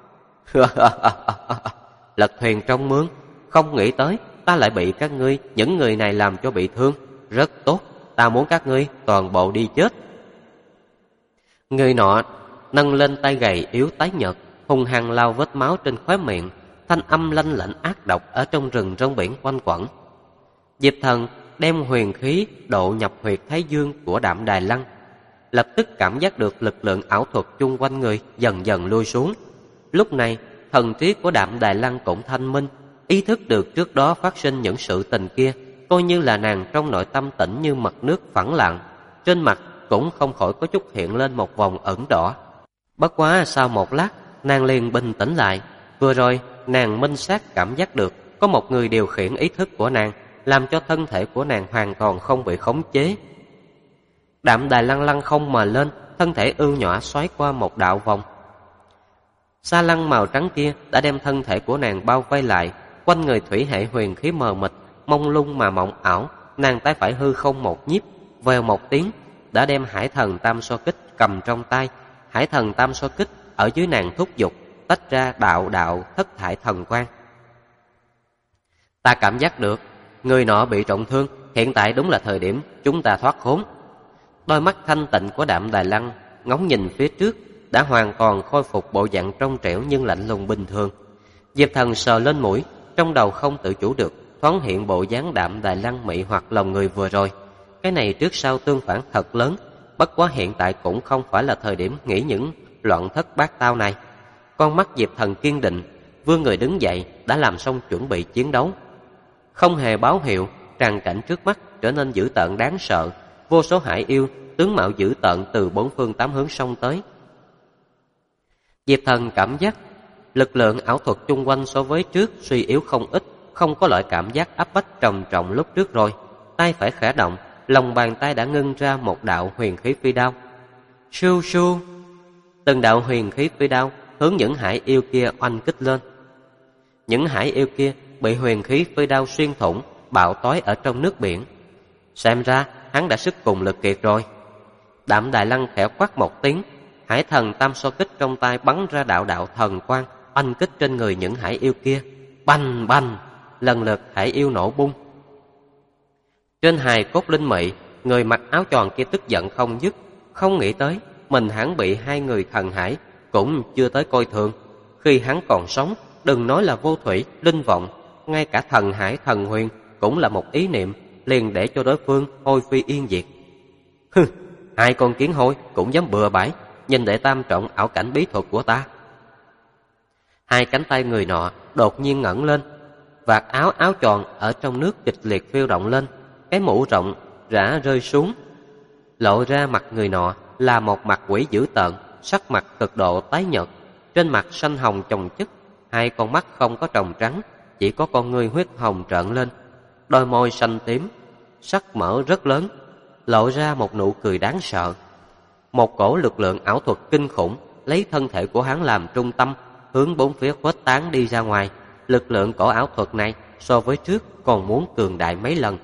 Lật thuyền trong mương, không nghĩ tới ta lại bị các ngươi, những người này làm cho bị thương. Rất tốt, ta muốn các ngươi toàn bộ đi chết. Người nọ nâng lên tay gầy yếu tái nhợt, hung hăng lau vết máu trên khóe miệng, thanh âm lanh lảnh ác độc ở trong rừng trong biển quanh quẩn. Diệp Thần đem huyền khí độ nhập huyệt thái dương của Đạm Đài Lăng, lập tức cảm giác được lực lượng ảo thuật chung quanh người dần dần lui xuống. Lúc này, thần trí của Đạm Đài Lăng cũng thanh minh, ý thức được trước đó phát sinh những sự tình kia, coi như là nàng trong nội tâm tĩnh như mặt nước phẳng lặng, trên mặt cũng không khỏi có chút hiện lên một vòng ửng đỏ. Bất quá sau một lát, nàng liền bình tĩnh lại. Vừa rồi, nàng minh xác cảm giác được có một người điều khiển ý thức của nàng, làm cho thân thể của nàng hoàn toàn không bị khống chế. Đạm Đài Lăng lăng không mà lên, thân thể ưu nhọa xoáy qua một đạo vòng. Sa lăng màu trắng kia đã đem thân thể của nàng bao vây lại, quanh người thủy hệ huyền khí mờ mịt, mông lung mà mộng ảo. Nàng tay phải hư không một nhiếp, vèo một tiếng đã đem Hải Thần Tam So Kích cầm trong tay. Hải Thần Tam So Kích ở dưới nàng thúc giục, tách ra đạo đạo thất thải thần quang. Ta cảm giác được người nọ bị trọng thương, hiện tại đúng là thời điểm chúng ta thoát khốn. Đôi mắt thanh tịnh của Đạm Đài Lăng ngóng nhìn phía trước, đã hoàn toàn khôi phục bộ dạng trong trẻo nhưng lạnh lùng bình thường. Diệp Thần sờ lên mũi, trong đầu không tự chủ được thoáng hiện bộ dáng Đạm Đài Lăng mị hoặc lòng người vừa rồi. Cái này trước sau tương phản thật lớn, bất quá hiện tại cũng không phải là thời điểm nghĩ những loạn thất bát tao này. Con mắt Diệp Thần kiên định, vươn người đứng dậy, đã làm xong chuẩn bị chiến đấu. Không hề báo hiệu, tràng cảnh trước mắt trở nên dữ tợn đáng sợ. Vô số hải yêu, tướng mạo dữ tợn từ bốn phương tám hướng xông tới. Diệp Thần cảm giác lực lượng ảo thuật chung quanh so với trước suy yếu không ít, không có loại cảm giác áp bách trầm trọng lúc trước rồi. Tay phải khẽ động, lòng bàn tay đã ngưng ra một đạo huyền khí phi đao. Su su, từng đạo huyền khí phi đao hướng những hải yêu kia oanh kích lên. Những hải yêu kia bị huyền khí phi đao xuyên thủng, bạo tói ở trong nước biển. Xem ra hắn đã sức cùng lực kiệt rồi. Đạm Đài Lăng khẽ quát một tiếng, Hải Thần Tam So Kích trong tay bắn ra đạo đạo thần quang, oanh kích trên người những hải yêu kia. Bành bành, lần lượt hải yêu nổ bung. Trên hài cốt linh mị, người mặc áo choàng kia tức giận không dứt, không nghĩ tới mình hắn bị hai người thần hải cũng chưa tới coi thường. Khi hắn còn sống, đừng nói là vô thủy, linh vọng, ngay cả thần hải thần huyền cũng là một ý niệm, liền để cho đối phương hôi phi yên diệt. Hừ, hai con kiến hôi cũng dám bừa bãi, nhìn để tam trọng ảo cảnh bí thuật của ta. Hai cánh tay người nọ đột nhiên ngẩng lên, vạt áo choàng ở trong nước kịch liệt phiêu động lên, cái mũ rộng rã rơi xuống, lộ ra mặt người nọ là một mặt quỷ dữ tợn, sắc mặt cực độ tái nhợt, trên mặt xanh hồng chồng chất, hai con mắt không có tròng trắng, chỉ có con ngươi huyết hồng trợn lên, đôi môi xanh tím, sắc mỡ rất lớn, lộ ra một nụ cười đáng sợ. Một cổ lực lượng ảo thuật kinh khủng lấy thân thể của hắn làm trung tâm, hướng bốn phía khuếch tán đi ra ngoài. Lực lượng cổ ảo thuật này so với trước còn muốn cường đại mấy lần.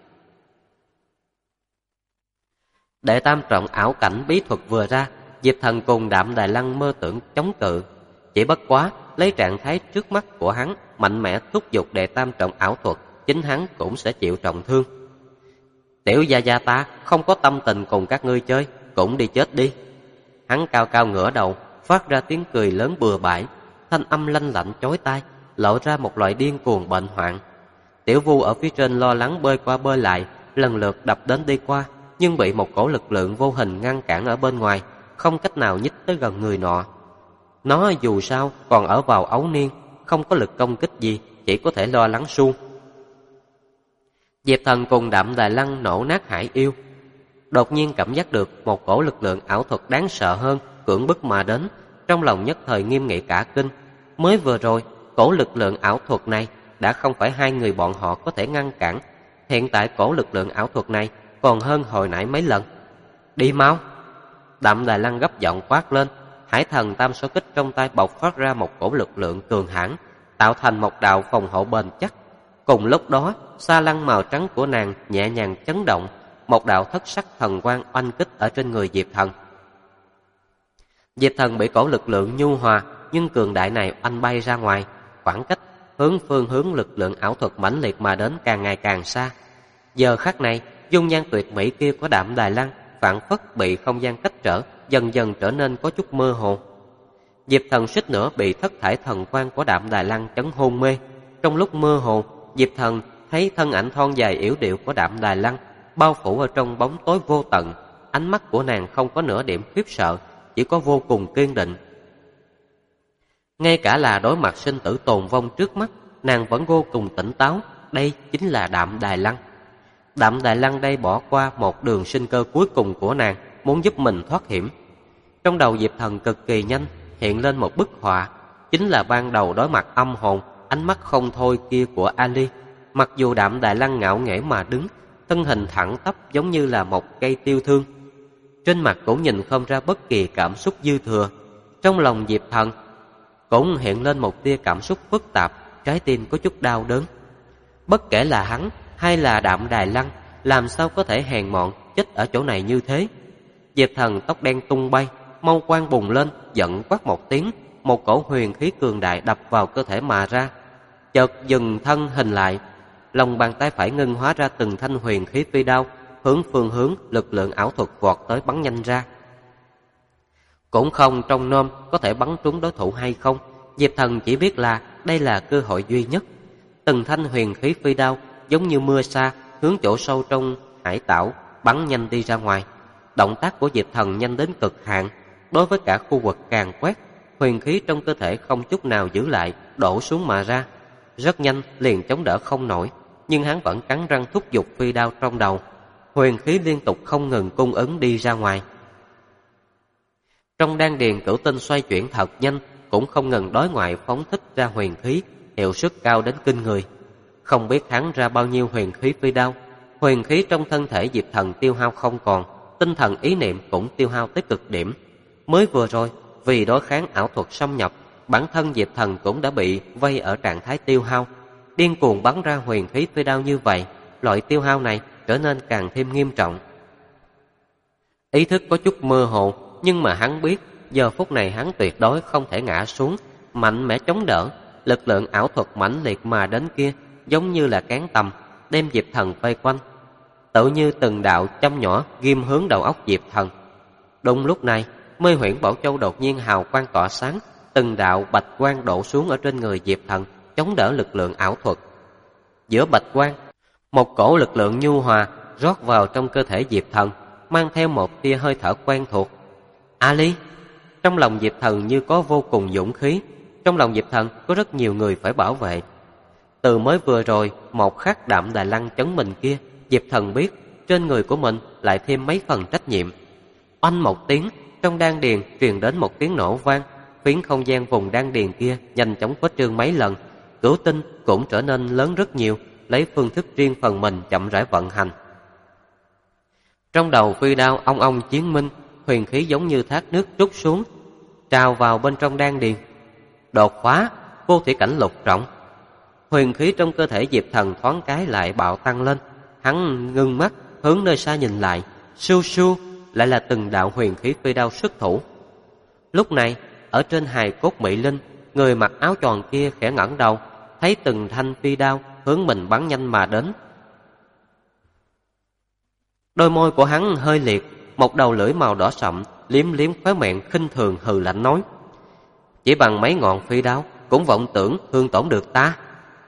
Đệ tam trọng ảo cảnh bí thuật vừa ra, Diệp Thần cùng Đạm Đài Lăng mơ tưởng chống cự, chỉ bất quá lấy trạng thái trước mắt của hắn mạnh mẽ thúc giục đệ tam trọng ảo thuật, chính hắn cũng sẽ chịu trọng thương. Tiểu gia gia ta không có tâm tình cùng các ngươi chơi, cũng đi chết đi. Hắn cao cao ngửa đầu, phát ra tiếng cười lớn bừa bãi, thanh âm lanh lạnh chói tai, lộ ra một loại điên cuồng bệnh hoạn. Tiểu Vu ở phía trên lo lắng bơi qua bơi lại, lần lượt đập đến đi qua, nhưng bị một cổ lực lượng vô hình ngăn cản ở bên ngoài, không cách nào nhích tới gần người nọ. Nó dù sao còn ở vào ấu niên, không có lực công kích gì, chỉ có thể lo lắng suông. Diệp Thần cùng Đạm Đài Lăng nổ nát hải yêu. Đột nhiên cảm giác được một cổ lực lượng ảo thuật đáng sợ hơn cưỡng bức mà đến, trong lòng nhất thời nghiêm nghị cả kinh. Mới vừa rồi, cổ lực lượng ảo thuật này đã không phải hai người bọn họ có thể ngăn cản. Hiện tại cổ lực lượng ảo thuật này còn hơn hồi nãy mấy lần. Đi mau! Đạm Đài Lăng gấp giọng quát lên. Hải thần tam số kích trong tay bộc phát ra một cổ lực lượng cường hãn, tạo thành một đạo phòng hộ bền chắc. Cùng lúc đó, xa lăng màu trắng của nàng nhẹ nhàng chấn động, một đạo thất sắc thần quang oanh kích ở trên người Diệp Thần. Diệp Thần bị cổ lực lượng nhu hòa nhưng cường đại này oanh bay ra ngoài, khoảng cách phương hướng lực lượng ảo thuật mãnh liệt mà đến càng ngày càng xa. Giờ khắc này, dung nhan tuyệt mỹ kia của Đạm Đài Lăng phảng phất bị không gian cách trở, dần dần trở nên có chút mơ hồ. Diệp Thần suýt nữa bị thất thải thần quang của Đạm Đài Lăng chấn hôn mê. Trong lúc mơ hồ, Diệp Thần thấy thân ảnh thon dài yểu điệu của Đạm Đài Lăng bao phủ ở trong bóng tối vô tận. Ánh mắt của nàng không có nửa điểm khiếp sợ, chỉ có vô cùng kiên định. Ngay cả là đối mặt sinh tử tồn vong trước mắt, nàng vẫn vô cùng tỉnh táo. Đây chính là Đạm Đài Lăng. Đạm Đài Lăng đây bỏ qua một đường sinh cơ cuối cùng của nàng, muốn giúp mình thoát hiểm. Trong đầu Diệp Thần cực kỳ nhanh hiện lên một bức họa, chính là ban đầu đối mặt âm hồn, ánh mắt không thôi kia của Ali. Mặc dù Đạm Đài Lăng ngạo nghễ mà đứng, thân hình thẳng tắp giống như là một cây tiêu thương, trên mặt cũng nhìn không ra bất kỳ cảm xúc dư thừa. Trong lòng Diệp Thần cũng hiện lên một tia cảm xúc phức tạp, trái tim có chút đau đớn. Bất kể là hắn hay là Đạm Đài Lăng, làm sao có thể hèn mọn chết ở chỗ này như thế. Diệp Thần tóc đen tung bay, mâu quang bùng lên, giận quát một tiếng, một cổ huyền khí cường đại đập vào cơ thể mà ra. Chợt dừng thân hình lại, lòng bàn tay phải ngưng hóa ra từng thanh huyền khí phi đao, hướng phương hướng lực lượng ảo thuật vọt tới bắn nhanh ra. Cũng không trông nom có thể bắn trúng đối thủ hay không, Diệp Thần chỉ biết là đây là cơ hội duy nhất. Từng thanh huyền khí phi đao giống như mưa sa hướng chỗ sâu trong hải đảo bắn nhanh đi ra ngoài. Động tác của Diệp Thần nhanh đến cực hạn, đối với cả khu vực càn quét, huyền khí trong cơ thể không chút nào giữ lại, đổ xuống mà ra. Rất nhanh liền chống đỡ không nổi, nhưng hắn vẫn cắn răng thúc giục phi đao trong đầu. Huyền khí liên tục không ngừng cung ứng đi ra ngoài. Trong đan điền cửu tinh xoay chuyển thật nhanh, cũng không ngừng đối ngoại phóng thích ra huyền khí, hiệu suất cao đến kinh người. Không biết hắn ra bao nhiêu huyền khí phi đao, huyền khí trong thân thể Diệp Thần tiêu hao không còn, tinh thần ý niệm cũng tiêu hao tới cực điểm. Mới vừa rồi, vì đối kháng ảo thuật xâm nhập, bản thân Diệp Thần cũng đã bị vây ở trạng thái tiêu hao. Điên cuồng bắn ra huyền khí phi đao như vậy, loại tiêu hao này trở nên càng thêm nghiêm trọng. Ý thức có chút mơ hồ, nhưng mà hắn biết giờ phút này hắn tuyệt đối không thể ngã xuống, mạnh mẽ chống đỡ. Lực lượng ảo thuật mãnh liệt mà đến kia giống như là cán tầm, đem Diệp Thần vây quanh, tự như từng đạo châm nhỏ ghim hướng đầu óc Diệp Thần. Đúng lúc này, Mê Huyễn Bảo Châu đột nhiên hào quang tỏa sáng, từng đạo bạch quang đổ xuống ở trên người Diệp Thần, chống đỡ lực lượng ảo thuật. Giữa bạch quang, một cổ lực lượng nhu hòa rót vào trong cơ thể Diệp Thần, mang theo một tia hơi thở quen thuộc. Ali! Trong lòng Diệp Thần như có vô cùng dũng khí. Trong lòng Diệp Thần có rất nhiều người phải bảo vệ. Từ mới vừa rồi, một khắc Đạm Đài Lăng chấn mình kia, Diệp Thần biết trên người của mình lại thêm mấy phần trách nhiệm. Oanh một tiếng, trong đan điền truyền đến một tiếng nổ vang, phiến không gian vùng đan điền kia nhanh chóng khuếch trương mấy lần, cửu tinh cũng trở nên lớn rất nhiều, lấy phương thức riêng phần mình chậm rãi vận hành. Trong đầu phi đao ong ong chiến minh, huyền khí giống như thác nước trút xuống, trào vào bên trong đan điền. Đột phá, vô thủy cảnh lục trọng. Huyền khí trong cơ thể Diệp Thần thoáng cái lại bạo tăng lên. Hắn ngưng mắt hướng nơi xa nhìn lại, siêu siêu lại là từng đạo huyền khí phi đao xuất thủ. Lúc này, ở trên hài cốt Mỹ Linh, người mặc áo tròn kia khẽ ngẩng đầu, thấy từng thanh phi đao hướng mình bắn nhanh mà đến. Đôi môi của hắn hơi liệt, một đầu lưỡi màu đỏ sậm liếm liếm khóe miệng khinh thường hừ lạnh nói: chỉ bằng mấy ngọn phi đao cũng vọng tưởng thương tổn được ta.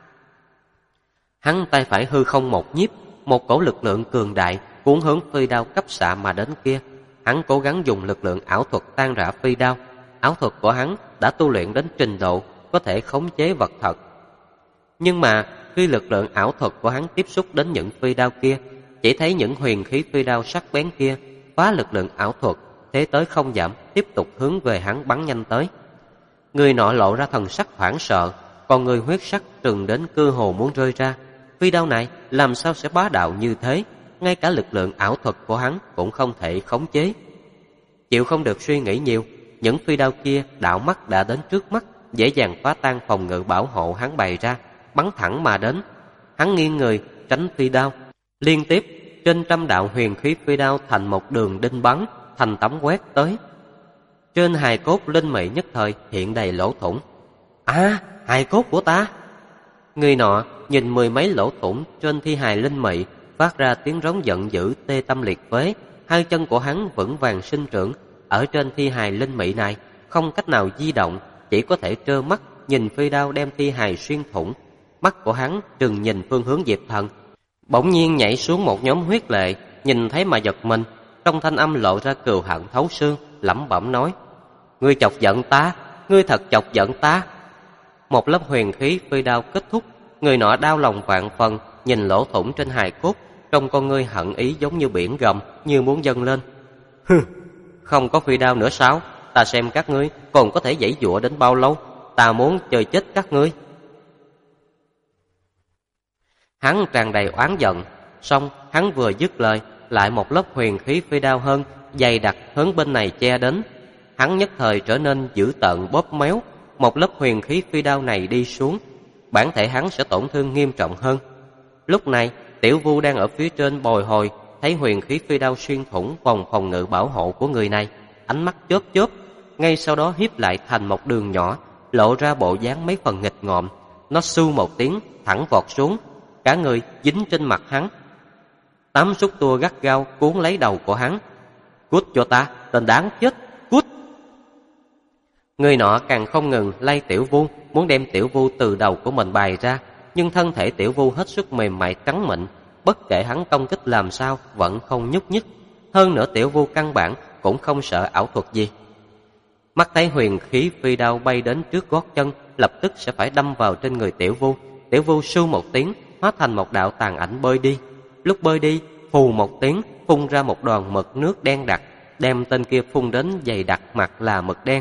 Hắn tay phải hư không một nhiếp, một cổ lực lượng cường đại cuốn hướng phi đao cấp xạ mà đến kia. Hắn cố gắng dùng lực lượng ảo thuật tan rã phi đao. Ảo thuật của hắn đã tu luyện đến trình độ có thể khống chế vật thật. Nhưng mà khi lực lượng ảo thuật của hắn tiếp xúc đến những phi đao kia, chỉ thấy những huyền khí phi đao sắc bén kia phá lực lượng ảo thuật, thế tới không giảm, tiếp tục hướng về hắn bắn nhanh tới. Người nọ lộ ra thần sắc hoảng sợ, còn người huyết sắc trừng đến cơ hồ muốn rơi ra. Phi đao này làm sao sẽ bá đạo như thế, ngay cả lực lượng ảo thuật của hắn cũng không thể khống chế. Chịu không được suy nghĩ nhiều, những phi đao kia đảo mắt đã đến trước mắt, dễ dàng phá tan phòng ngự bảo hộ hắn bày ra, bắn thẳng mà đến. Hắn nghiêng người tránh phi đao, liên tiếp trên trăm đạo huyền khí phi đao thành một đường đinh bắn, thành tấm quét tới. Trên hài cốt linh mị nhất thời hiện đầy lỗ thủng. Hài cốt của ta! Người nọ nhìn mười mấy lỗ thủng trên thi hài linh mị, phát ra tiếng rống giận dữ tê tâm liệt phế. Hai chân của hắn vững vàng sinh trưởng ở trên thi hài linh mị này, không cách nào di động, chỉ có thể trơ mắt nhìn phi đao đem thi hài xuyên thủng. Mắt của hắn trừng nhìn phương hướng Diệp Thần. Bỗng nhiên nhảy xuống một nhóm huyết lệ, nhìn thấy mà giật mình, trong thanh âm lộ ra cừu hận thấu xương, lẩm bẩm nói: Ngươi chọc giận ta, ngươi thật chọc giận ta. Một lớp huyền khí phi đao kết thúc, người nọ đau lòng vạn phần, nhìn lỗ thủng trên hài cốt, trong con ngươi hận ý giống như biển gầm, như muốn dâng lên. Không có phi đao nữa sao? Ta xem các ngươi còn có thể giãy giụa đến bao lâu? Ta muốn chơi chết các ngươi. Hắn tràn đầy oán giận, song hắn vừa dứt lời, lại một lớp huyền khí phi đao hơn dày đặc hướng bên này che đến. Hắn nhất thời trở nên dữ tợn bóp méo. Một lớp huyền khí phi đao này đi xuống, bản thể hắn sẽ tổn thương nghiêm trọng hơn. Lúc này Tiểu Vu đang ở phía trên bồi hồi, thấy huyền khí phi đao xuyên thủng vòng phòng ngự bảo hộ của người này, ánh mắt chớp chớp, ngay sau đó hiếp lại thành một đường nhỏ, lộ ra bộ dáng mấy phần nghịch ngợm. Nó xu một tiếng thẳng vọt xuống, cả người dính trên mặt hắn. 8 xúc tua gắt gao cuốn lấy đầu của hắn. Cút cho ta, tên đáng chết, cút! Người nọ càng không ngừng lay Tiểu Vu, muốn đem Tiểu Vu từ đầu của mình bày ra, nhưng thân thể Tiểu Vu hết sức mềm mại trắng mịn, bất kể hắn công kích làm sao vẫn không nhúc nhích. Hơn nữa Tiểu Vu căn bản cũng không sợ ảo thuật gì. Mắt thấy huyền khí phi đao bay đến trước gót chân, lập tức sẽ phải đâm vào trên người Tiểu Vu. Tiểu Vu sưu một tiếng, hóa thành một đạo tàn ảnh bơi đi. Lúc bơi đi, phù một tiếng, phun ra một đoàn mực nước đen đặc, đem tên kia phun đến dày đặc mặt là mực đen.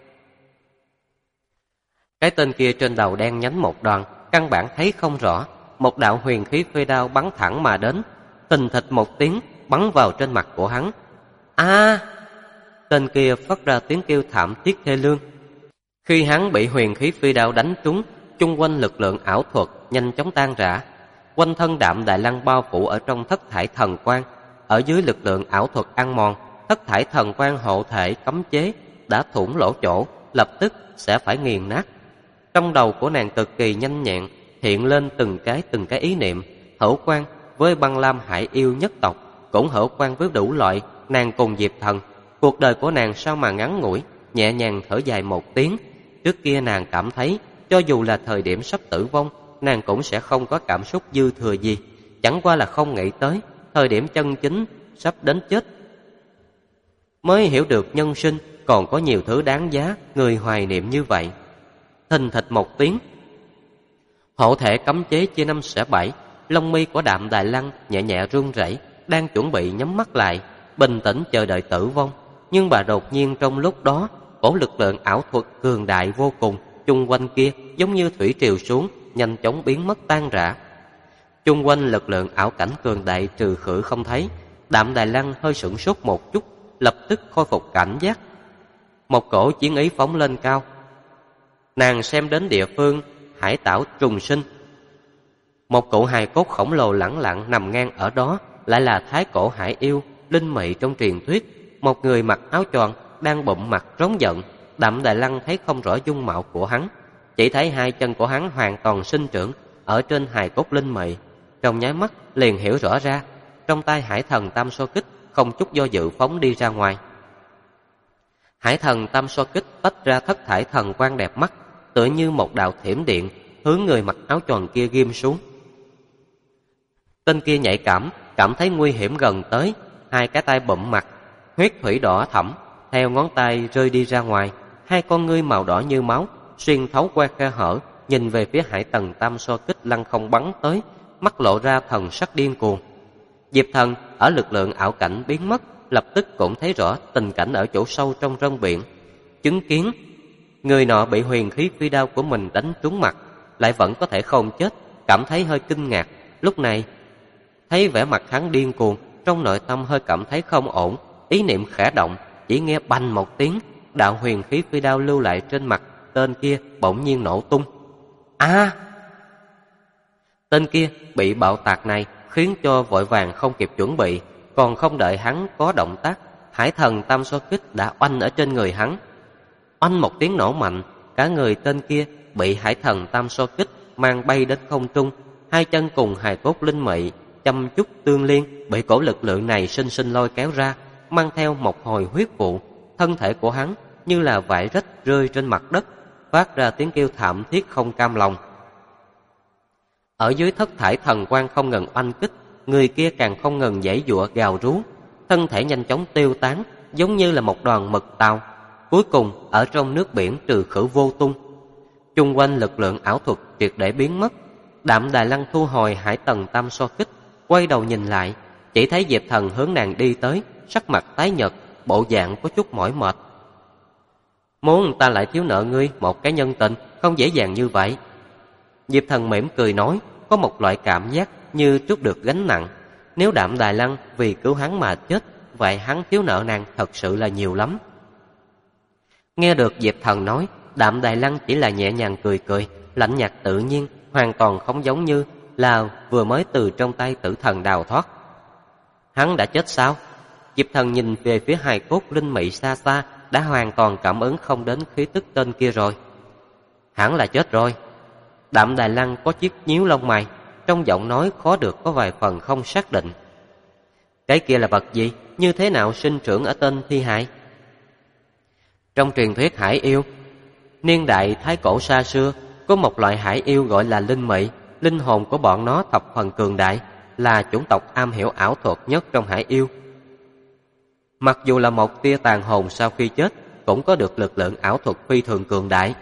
Cái tên kia trên đầu đen nhánh một đoàn, căn bản thấy không rõ. Một đạo huyền khí phi đao bắn thẳng mà đến, thình thịch một tiếng bắn vào trên mặt của hắn. Tên kia phát ra tiếng kêu thảm thiết thê lương. Khi hắn bị huyền khí phi đao đánh trúng, chung quanh lực lượng ảo thuật nhanh chóng tan rã. Quanh thân Đạm Đại Lăng bao phủ ở trong thất thải thần quang. Ở dưới lực lượng ảo thuật ăn mòn, thất thải thần quang hộ thể cấm chế đã thủng lỗ chỗ, lập tức sẽ phải nghiền nát. Trong đầu của nàng cực kỳ nhanh nhẹn, hiện lên từng cái ý niệm. Hữu quan với Băng Lam Hải yêu nhất tộc, cũng hữu quan với đủ loại. Nàng cùng Diệp Thần, cuộc đời của nàng sao mà ngắn ngủi. Nhẹ nhàng thở dài một tiếng. Trước kia nàng cảm thấy cho dù là thời điểm sắp tử vong, nàng cũng sẽ không có cảm xúc dư thừa gì. Chẳng qua là không nghĩ tới thời điểm chân chính sắp đến chết, mới hiểu được nhân sinh còn có nhiều thứ đáng giá người hoài niệm như vậy. Thình thịch một tiếng, hộ thể cấm chế chia 5 xẻ 7. Lông mi của Đạm Đại Lăng nhẹ nhẹ run rẩy, đang chuẩn bị nhắm mắt lại bình tĩnh chờ đợi tử vong. Nhưng bà đột nhiên trong lúc đó, cổ lực lượng ảo thuật cường đại vô cùng chung quanh kia giống như thủy triều xuống, nhanh chóng biến mất tan rã. Chung quanh lực lượng ảo cảnh cường đại trừ khử không thấy. Đạm Đại Lăng hơi sửng sốt một chút, lập tức khôi phục cảnh giác. Một cổ chiến ý phóng lên cao. Nàng xem đến địa phương hải tảo trùng sinh. Một cụ hài cốt khổng lồ lẳng lặng nằm ngang ở đó, lại là thái cổ hải yêu linh mị trong truyền thuyết. Một người mặc áo choàng đang bụm mặt rống giận. Đạm Đại Lăng thấy không rõ dung mạo của hắn, chỉ thấy hai chân của hắn hoàn toàn sinh trưởng ở trên hài cốt linh mị. Trong nháy mắt liền hiểu rõ ra, trong tay Hải Thần Tam Xoa Kích không chút do dự phóng đi ra ngoài. Hải Thần Tam Xoa Kích tách ra thất thải thần quang đẹp mắt, tựa như một đạo thiểm điện hướng người mặc áo choàng kia ghim xuống. Tên kia nhạy cảm thấy nguy hiểm gần tới, hai cái tay bụm mặt, huyết thủy đỏ thẫm theo ngón tay rơi đi ra ngoài. Hai con ngươi màu đỏ như máu xuyên thấu qua khe hở, nhìn về phía Hải Thần Tam Xoa Kích lăng không bắn tới, mắt lộ ra thần sắc điên cuồng. Diệp Thần ở lực lượng ảo cảnh biến mất, lập tức cũng thấy rõ tình cảnh ở chỗ sâu trong rong biển. Chứng kiến người nọ bị huyền khí phi đao của mình đánh trúng mặt, lại vẫn có thể không chết, cảm thấy hơi kinh ngạc. Lúc này thấy vẻ mặt hắn điên cuồng, trong nội tâm hơi cảm thấy không ổn, ý niệm khẽ động, chỉ nghe bành một tiếng, đạo huyền khí phi đao lưu lại trên mặt tên kia bỗng nhiên nổ tung. Tên kia bị bạo tạc này khiến cho vội vàng không kịp chuẩn bị, còn không đợi hắn có động tác, hải thần tam so kích đã oanh ở trên người hắn. Oanh một tiếng nổ mạnh, cả người tên kia bị hải thần tam so kích mang bay đến không trung, hai chân cùng hài cốt linh mị chăm chút tương liên bị cổ lực lượng này sinh sinh lôi kéo ra, mang theo một hồi huyết vụ. Thân thể của hắn như là vải rách rơi trên mặt đất, phát ra tiếng kêu thảm thiết không cam lòng. Ở dưới thất thải thần quang không ngừng oanh kích, người kia càng không ngừng giãy giụa gào rú, thân thể nhanh chóng tiêu tán, giống như là một đoàn mực tàu. Cuối cùng ở trong nước biển trừ khử vô tung. Chung quanh lực lượng ảo thuật triệt để biến mất. Đạm Đài Lăng thu hồi hải tầng tam so kích, quay đầu nhìn lại, chỉ thấy Diệp Thần hướng nàng đi tới, sắc mặt tái nhợt, bộ dạng có chút mỏi mệt. Muốn ta lại thiếu nợ ngươi một cái nhân tình, không dễ dàng như vậy. Diệp Thần mỉm cười nói, có một loại cảm giác như trút được gánh nặng. Nếu Đạm Đài Lăng vì cứu hắn mà chết, vậy hắn thiếu nợ nàng thật sự là nhiều lắm. Nghe được Diệp Thần nói, Đạm Đài Lăng chỉ là nhẹ nhàng cười cười, lạnh nhạt tự nhiên, hoàn toàn không giống như là vừa mới từ trong tay tử thần đào thoát. Hắn đã chết sao? Diệp Thần nhìn về phía hài cốt linh mị xa xa, đã hoàn toàn cảm ứng không đến khí tức tên kia rồi. Hắn là chết rồi. Đạm Đài Lăng có chiếc nhíu lông mày, trong giọng nói khó được có vài phần không xác định. Cái kia là vật gì? Như thế nào sinh trưởng ở tên thi hài? Trong truyền thuyết hải yêu, niên đại thái cổ xa xưa, có một loại hải yêu gọi là linh mị. Linh hồn của bọn nó thập phần cường đại, là chủng tộc am hiểu ảo thuật nhất trong hải yêu. Mặc dù là một tia tàn hồn sau khi chết, cũng có được lực lượng ảo thuật phi thường cường đại.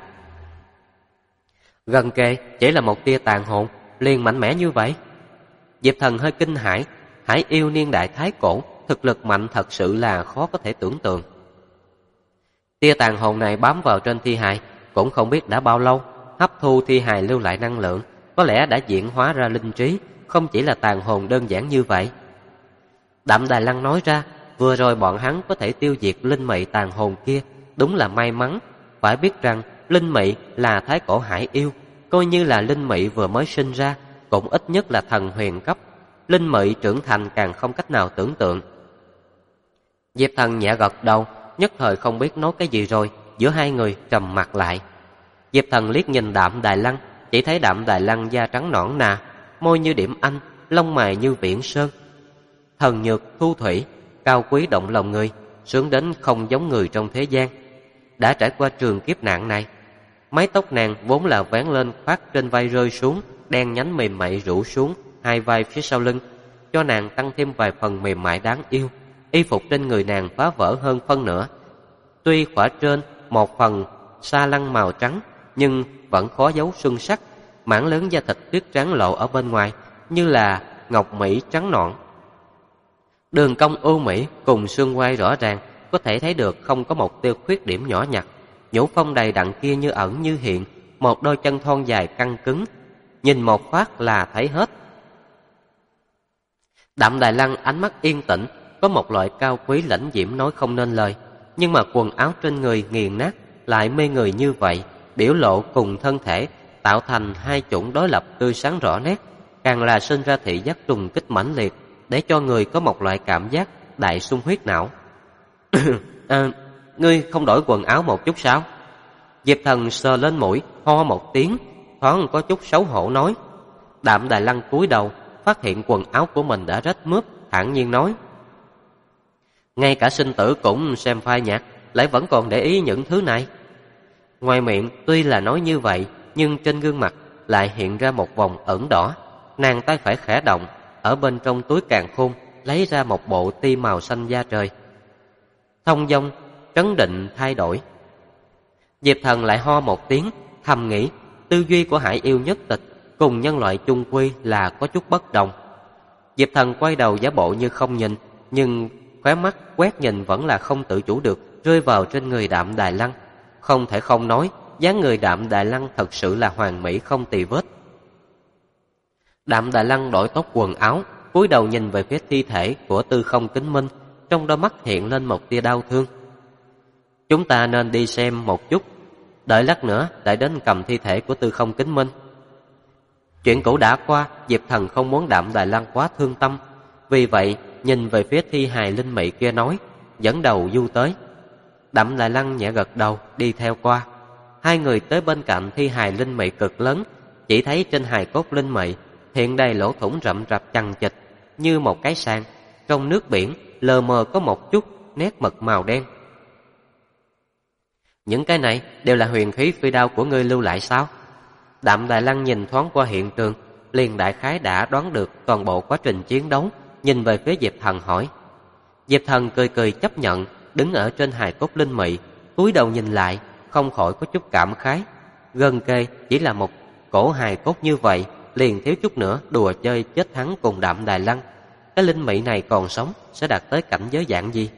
Gần kề chỉ là một tia tàn hồn, liền mạnh mẽ như vậy. Diệp Thần hơi kinh hãi, hải yêu niên đại thái cổ, thực lực mạnh thật sự là khó có thể tưởng tượng. Tia tàn hồn này bám vào trên thi hài, cũng không biết đã bao lâu, hấp thu thi hài lưu lại năng lượng, có lẽ đã diễn hóa ra linh trí, không chỉ là tàn hồn đơn giản như vậy. Đạm Đài Lăng nói ra, vừa rồi bọn hắn có thể tiêu diệt linh mị tàn hồn kia, đúng là may mắn. Phải biết rằng linh mị là thái cổ hải yêu, coi như là linh mị vừa mới sinh ra, cũng ít nhất là thần huyền cấp. Linh mị trưởng thành càng không cách nào tưởng tượng. Diệp Thần nhẹ gật đầu, nhất thời không biết nói cái gì rồi, giữa hai người trầm mặt lại. Diệp Thần liếc nhìn Đạm Đài Lăng, chỉ thấy Đạm Đài Lăng da trắng nõn nà, môi như điểm anh, lông mày như viễn sơn. Thần nhược thu thủy, cao quý động lòng người, sướng đến không giống người trong thế gian. Đã trải qua trường kiếp nạn này, mái tóc nàng vốn là vén lên khoác trên vai rơi xuống, đen nhánh mềm mại rủ xuống hai vai phía sau lưng, cho nàng tăng thêm vài phần mềm mại đáng yêu. Y phục trên người nàng phá vỡ hơn phân nửa, tuy khỏa trên một phần sa lăng màu trắng, nhưng vẫn khó giấu xuân sắc. Mảng lớn da thịt tuyết trắng lộ ở bên ngoài, như là ngọc mỹ trắng nõn. Đường cong ưu mỹ cùng xương quai rõ ràng, có thể thấy được không có một tia khuyết điểm nhỏ nhặt. Nhũ phong đầy đặn kia như ẩn như hiện, một đôi chân thon dài căng cứng, nhìn một phát là thấy hết. Đạm Đài Lăng ánh mắt yên tĩnh, có một loại cao quý lãnh diễm nói không nên lời, nhưng mà quần áo trên người nghiền nát lại mê người như vậy, biểu lộ cùng thân thể tạo thành hai chủng đối lập tươi sáng rõ nét, càng là sinh ra thị giác trùng kích mãnh liệt, để cho người có một loại cảm giác đại xung huyết não. Ngươi không đổi quần áo một chút sao? Diệp Thần sờ lên mũi, ho một tiếng, thoáng có chút xấu hổ nói. Đạm Đài Lăng cúi đầu, phát hiện quần áo của mình đã rách mướp, thản nhiên nói: ngay cả sinh tử cũng xem phai nhạt, lại vẫn còn để ý những thứ này. Ngoài miệng tuy là nói như vậy, nhưng trên gương mặt lại hiện ra một vòng ửng đỏ. Nàng tay phải khẽ động, ở bên trong túi càn khôn lấy ra một bộ ti màu xanh da trời. Thông dong, trấn định thay đổi. Diệp Thần lại ho một tiếng, thầm nghĩ tư duy của hải yêu nhất tịch cùng nhân loại chung quy là có chút bất đồng. Diệp Thần quay đầu giả bộ như không nhìn, nhưng khóe mắt quét nhìn vẫn là không tự chủ được rơi vào trên người Đạm Đài Lăng. Không thể không nói, dáng người Đạm Đài Lăng thật sự là hoàn mỹ không tì vết. Đạm Đài Lăng đổi tốt quần áo, cúi đầu nhìn về phía thi thể của Tư Không Kính Minh, trong đôi mắt hiện lên một tia đau thương. Chúng ta nên đi xem một chút, đợi lát nữa lại đến cầm thi thể của Tư Không Kính Minh. Chuyện cũ đã qua, Diệp Thần không muốn Đạm Đài Lăng quá thương tâm, vì vậy nhìn về phía thi hài linh mị kia nói, dẫn đầu du tới. Đạm Đài Lăng nhẹ gật đầu đi theo qua. Hai người tới bên cạnh thi hài linh mị cực lớn, chỉ thấy trên hài cốt linh mị hiện đầy lỗ thủng rậm rạp chằng chịt như một cái sàn, trong nước biển lờ mờ có một chút nét mực màu đen. Những cái này đều là huyền khí phi đao của ngươi lưu lại sao? Đạm Đài Lăng nhìn thoáng qua hiện trường, liền đại khái đã đoán được toàn bộ quá trình chiến đấu, nhìn về phía Diệp Thần hỏi. Diệp Thần cười cười chấp nhận, đứng ở trên hài cốt linh mị, cúi đầu nhìn lại, không khỏi có chút cảm khái. Gần kề chỉ là một cổ hài cốt như vậy, liền thiếu chút nữa đùa chơi chết hắn cùng Đạm Đài Lăng. Cái linh mị này còn sống sẽ đạt tới cảnh giới dạng gì?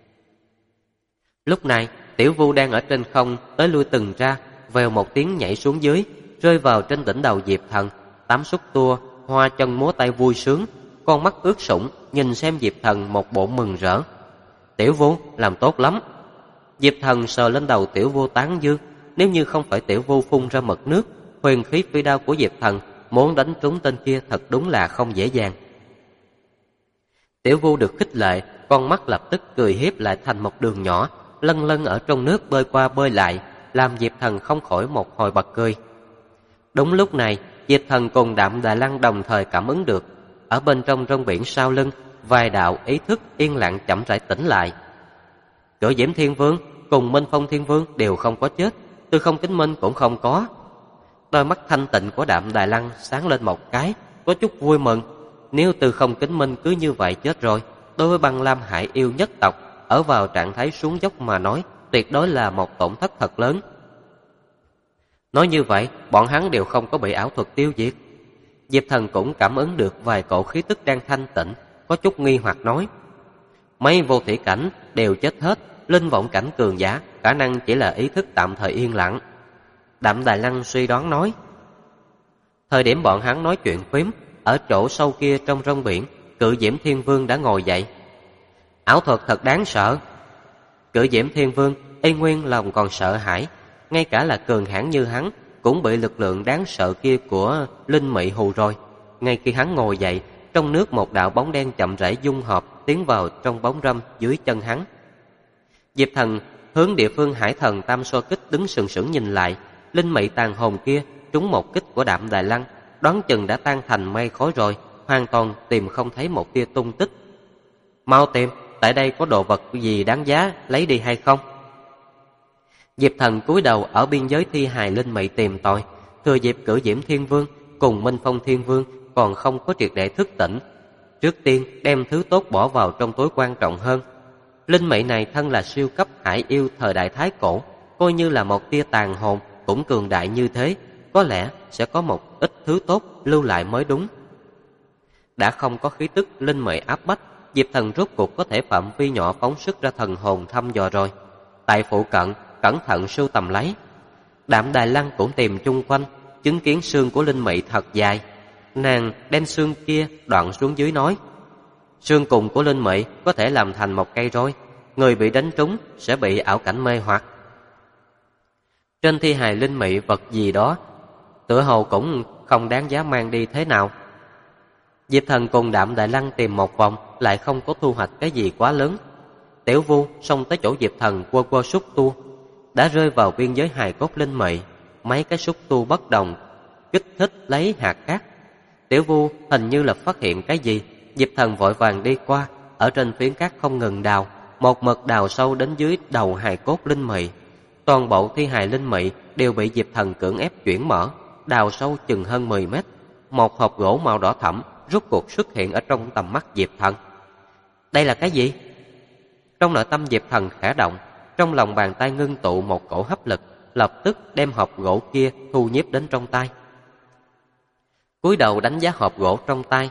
Lúc này Tiểu Vu đang ở trên không tới lui từng ra, vèo một tiếng nhảy xuống dưới, rơi vào trên đỉnh đầu Diệp Thần. Tám xúc tua, hoa chân múa tay vui sướng, con mắt ướt sũng nhìn xem Diệp Thần một bộ mừng rỡ. Tiểu Vu làm tốt lắm. Diệp Thần sờ lên đầu Tiểu Vu tán dương. Nếu như không phải Tiểu Vu phun ra mật nước, huyền khí phi đao của Diệp Thần muốn đánh trúng tên kia thật đúng là không dễ dàng. Tiểu Vu được khích lệ, con mắt lập tức cười hiếp lại thành một đường nhỏ, lân lân ở trong nước bơi qua bơi lại, làm Diệp Thần không khỏi một hồi bật cười. Đúng lúc này, Diệp Thần cùng Đạm Đài Lăng đồng thời cảm ứng được, ở bên trong rong biển sau lưng, vài đạo ý thức yên lặng chậm rãi tỉnh lại. Cửu Diễm Thiên Vương cùng Minh Phong Thiên Vương đều không có chết, Tư Không Kính Minh cũng không có. Đôi mắt thanh tịnh của Đạm Đài Lăng sáng lên một cái, có chút vui mừng. Nếu Tư Không Kính Minh cứ như vậy chết rồi, đối với Băng Lam Hải yêu nhất tộc ở vào trạng thái xuống dốc mà nói, tuyệt đối là một tổn thất thật lớn. Nói như vậy, bọn hắn đều không có bị ảo thuật tiêu diệt. Diệp Thần cũng cảm ứng được vài cổ khí tức đang thanh tịnh, có chút nghi hoặc nói. Mấy vô thủy cảnh đều chết hết, linh vọng cảnh cường giả, khả năng chỉ là ý thức tạm thời yên lặng. Đạm Đài Lăng suy đoán nói. Thời điểm bọn hắn nói chuyện phím, ở chỗ sâu kia trong rong biển, Cự Diễm Thiên Vương đã ngồi dậy. Ảo thuật thật đáng sợ. Cự Diễm Thiên Vương y nguyên lòng còn sợ hãi, ngay cả là cường hãn như hắn cũng bị lực lượng đáng sợ kia của linh mị hù rồi. Ngay khi hắn ngồi dậy, trong nước một đạo bóng đen chậm rãi dung hợp tiến vào trong bóng râm dưới chân hắn. Diệp Thần hướng địa phương Hải Thần Tam So Kích đứng sừng sững nhìn lại, linh mị tàn hồn kia trúng một kích của Đạm Đài Lăng, đoán chừng đã tan thành mây khói rồi, hoàn toàn tìm không thấy một tia tung tích. Mau tìm, tại đây có đồ vật gì đáng giá lấy đi hay không? Diệp Thần cúi đầu ở biên giới thi hài linh mị tìm tòi, thừa dịp Cửu Diễm Thiên Vương cùng Minh Phong Thiên Vương còn không có triệt để thức tỉnh, trước tiên đem thứ tốt bỏ vào trong túi quan trọng hơn. Linh mị này thân là siêu cấp hải yêu thời đại Thái Cổ, coi như là một tia tàn hồn cũng cường đại như thế, có lẽ sẽ có một ít thứ tốt lưu lại mới đúng. Đã không có khí tức linh mị áp bách, Diệp Thần rốt cuộc có thể phạm vi nhỏ phóng xuất ra thần hồn thăm dò rồi. Tại phụ cận cẩn thận sưu tầm lấy. Đạm Đài Lăng cũng tìm chung quanh, chứng kiến xương của linh mị thật dài. Nàng đem xương kia đoạn xuống dưới nói, xương cùng của linh mị có thể làm thành một cây roi, người bị đánh trúng sẽ bị ảo cảnh mê hoặc. Trên thi hài linh mị vật gì đó, tựa hồ cũng không đáng giá mang đi thế nào. Diệp Thần cùng Đạm Đài Lăng tìm một vòng, lại không có thu hoạch cái gì quá lớn. Tiểu Vu xông tới chỗ Diệp Thần quơ quơ xúc tu, đã rơi vào biên giới hài cốt linh mị. Mấy cái xúc tu bất đồng kích thích lấy hạt cát. Tiểu Vu hình như là phát hiện cái gì, Diệp Thần vội vàng đi qua, ở trên phiến cát không ngừng đào, một mực đào sâu đến dưới đầu hài cốt linh mị. Toàn bộ thi hài linh mị đều bị Diệp Thần cưỡng ép chuyển mở, đào sâu chừng hơn 10 mét. Một hộp gỗ màu đỏ thẫm rốt cuộc xuất hiện ở trong tầm mắt Diệp Thần. Đây là cái gì? Trong nội tâm Diệp Thần khẽ động, trong lòng bàn tay ngưng tụ một cổ hấp lực, lập tức đem hộp gỗ kia thu nhiếp đến trong tay. Cúi đầu đánh giá hộp gỗ trong tay,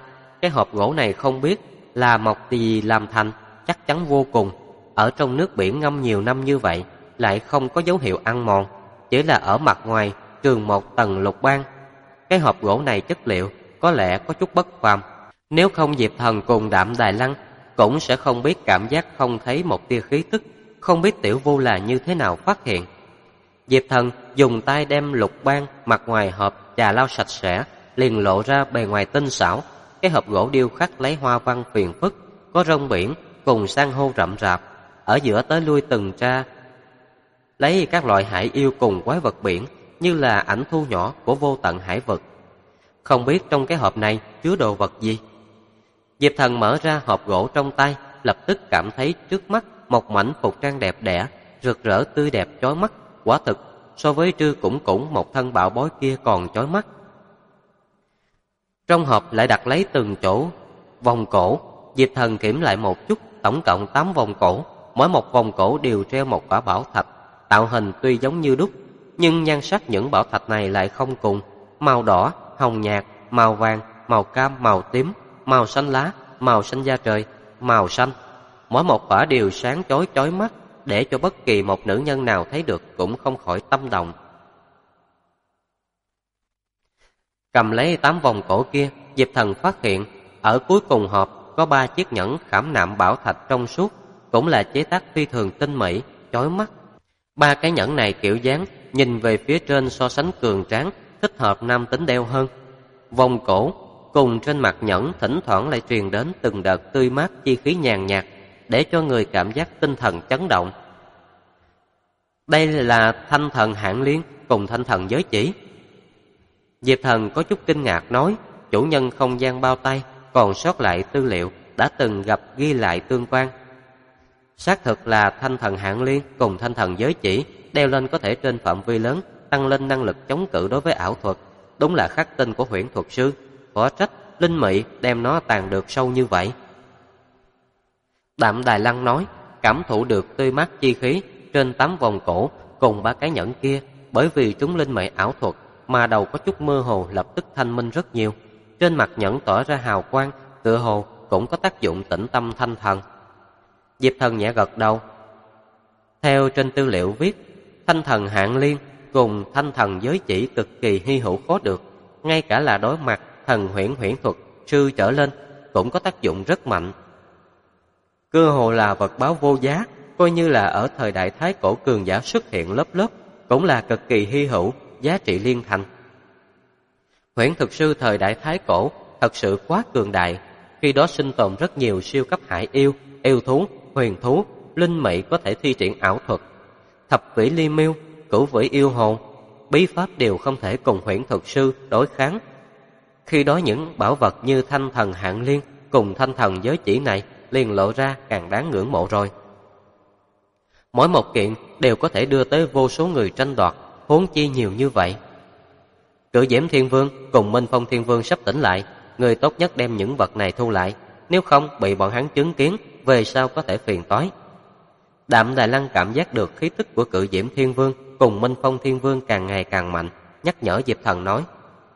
cái hộp gỗ này không biết là mộc gì làm thành, chắc chắn vô cùng. Ở trong nước biển ngâm nhiều năm như vậy, lại không có dấu hiệu ăn mòn, chỉ là ở mặt ngoài trường một tầng lục ban. Cái hộp gỗ này chất liệu có lẽ có chút bất phàm. Nếu không Diệp Thần cùng Đạm Đài Lăng cũng sẽ không biết cảm giác không thấy một tia khí tức, không biết Tiểu Vu là như thế nào phát hiện. Diệp Thần dùng tay đem lục ban mặt ngoài hộp chà lau sạch sẽ, liền lộ ra bề ngoài tinh xảo. Cái hộp gỗ điêu khắc lấy hoa văn phiền phức, có rong biển cùng san hô rậm rạp, ở giữa tới lui từng tra lấy các loại hải yêu cùng quái vật biển, như là ảnh thu nhỏ của vô tận hải vực. Không biết trong cái hộp này chứa đồ vật gì. Diệp Thần mở ra hộp gỗ trong tay, lập tức cảm thấy trước mắt một mảnh phục trang đẹp đẽ, rực rỡ tươi đẹp chói mắt, quả thực so với Trư Củng Củng một thân bảo bối kia còn chói mắt. Trong hộp lại đặt lấy từng chỗ vòng cổ. Diệp Thần kiểm lại một chút, tổng cộng 8 vòng cổ, mỗi một vòng cổ đều treo một quả bảo thạch, tạo hình tuy giống như đúc, nhưng nhan sắc những bảo thạch này lại không cùng, màu đỏ, hồng nhạt, màu vàng, màu cam, màu tím, màu xanh lá, màu xanh da trời, màu xanh. Mỗi một quả đều sáng chói chói mắt, để cho bất kỳ một nữ nhân nào thấy được cũng không khỏi tâm động. Cầm lấy 8 vòng cổ kia, Diệp Thần phát hiện ở cuối cùng hộp có 3 chiếc nhẫn khảm nạm bảo thạch trong suốt, cũng là chế tác phi thường tinh mỹ, chói mắt. 3 cái nhẫn này kiểu dáng nhìn về phía trên so sánh cường tráng, thích hợp nam tính đeo hơn. Vòng cổ cùng trên mặt nhẫn thỉnh thoảng lại truyền đến từng đợt tươi mát chi khí nhàn nhạt, để cho người cảm giác tinh thần chấn động. Đây là thanh thần hạng liên cùng thanh thần giới chỉ. Diệp Thần có chút kinh ngạc nói, chủ nhân không gian bao tay còn sót lại tư liệu đã từng gặp ghi lại tương quan. Xác thực là thanh thần hạng liên cùng thanh thần giới chỉ, đeo lên có thể trên phạm vi lớn tăng lên năng lực chống cự đối với ảo thuật. Đúng là khắc tinh của huyễn thuật sư, khó trách linh mị đem nó tàng được sâu như vậy. Đạm Đài Lăng nói, cảm thụ được tươi mát chi khí trên 8 vòng cổ cùng 3 cái nhẫn kia, bởi vì chúng linh mị ảo thuật mà đầu có chút mơ hồ lập tức thanh minh rất nhiều. Trên mặt nhẫn tỏ ra hào quang, tựa hồ cũng có tác dụng tĩnh tâm thanh thần. Diệp Thần nhẹ gật đầu. Theo trên tư liệu viết, thanh thần hạng liên cùng thanh thần giới chỉ cực kỳ hy hữu khó được, ngay cả là đối mặt thần huyễn thuật sư trở lên cũng có tác dụng rất mạnh. Cơ hồ là vật báo vô giá, coi như là ở thời đại thái cổ cường giả xuất hiện lớp lớp, cũng là cực kỳ hy hữu, giá trị liên thành. Huyễn thuật sư thời đại thái cổ thật sự quá cường đại, khi đó sinh tồn rất nhiều siêu cấp hải yêu, yêu thú, huyền thú, linh mị có thể thi triển ảo thuật. Thập vĩ ly miêu, cửu vĩ yêu hồn, bí pháp đều không thể cùng huyễn thuật sư đối kháng. Khi đó những bảo vật như thanh thần hạng liên cùng thanh thần giới chỉ này liền lộ ra càng đáng ngưỡng mộ rồi. Mỗi một kiện đều có thể đưa tới vô số người tranh đoạt, huống chi nhiều như vậy. Cự Diễm Thiên Vương cùng Minh Phong Thiên Vương sắp tỉnh lại, người tốt nhất đem những vật này thu lại, nếu không bị bọn hắn chứng kiến, về sau có thể phiền toái. Đạm Đài Lăng cảm giác được khí tức của Cự Diễm Thiên Vương cùng Minh Phong Thiên Vương càng ngày càng mạnh, nhắc nhở Diệp Thần nói: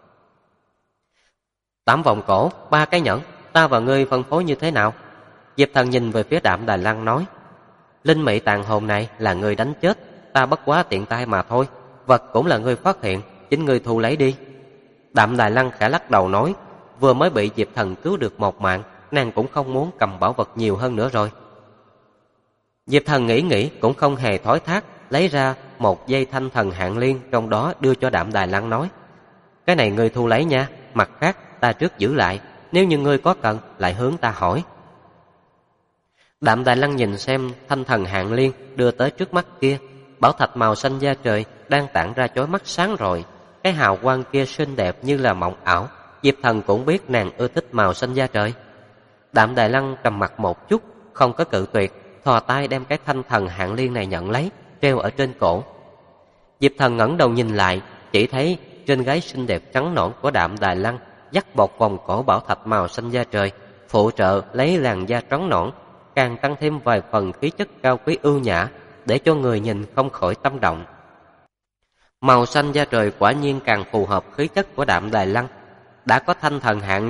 8 vòng cổ, 3 cái nhẫn, ta và ngươi phân phối như thế nào? Diệp Thần nhìn về phía Đạm Đài Lăng nói: linh mị tàn hồn này là ngươi đánh chết, ta bất quá tiện tay mà thôi, vật cũng là ngươi phát hiện, chính ngươi thu lấy đi. Đạm Đài Lăng khẽ lắc đầu nói, vừa mới bị Diệp Thần cứu được một mạng, nàng cũng không muốn cầm bảo vật nhiều hơn nữa rồi. Diệp Thần nghĩ cũng không hề thối thác, lấy ra một dây thanh thần hạng liên trong đó đưa cho Đạm Đài Lăng nói: cái này ngươi thu lấy nha, mặt khác ta trước giữ lại, nếu như ngươi có cần lại hướng ta hỏi. Đạm Đài Lăng nhìn xem thanh thần hạng liên đưa tới trước mắt kia, bảo thạch màu xanh da trời đang tản ra chói mắt sáng rồi, cái hào quang kia xinh đẹp như là mộng ảo. Diệp Thần cũng biết nàng ưa thích màu xanh da trời. Đạm Đài Lăng trầm mặt một chút, không có cự tuyệt, thò tay đem cái thanh thần hạng liên này nhận lấy, treo ở trên cổ. Diệp Thần ngẩng đầu nhìn lại, chỉ thấy trên gái xinh đẹp trắng nõn của Đạm Đài Lăng dắt một vòng cổ bảo thạch màu xanh da trời, phụ trợ lấy làn da trắng nõn, càng tăng thêm vài phần khí chất cao quý ưu nhã, để cho người nhìn không khỏi tâm động. Màu xanh da trời quả nhiên càng phù hợp khí chất của Đạm Đài Lăng. Đã có thanh thần hạng liên,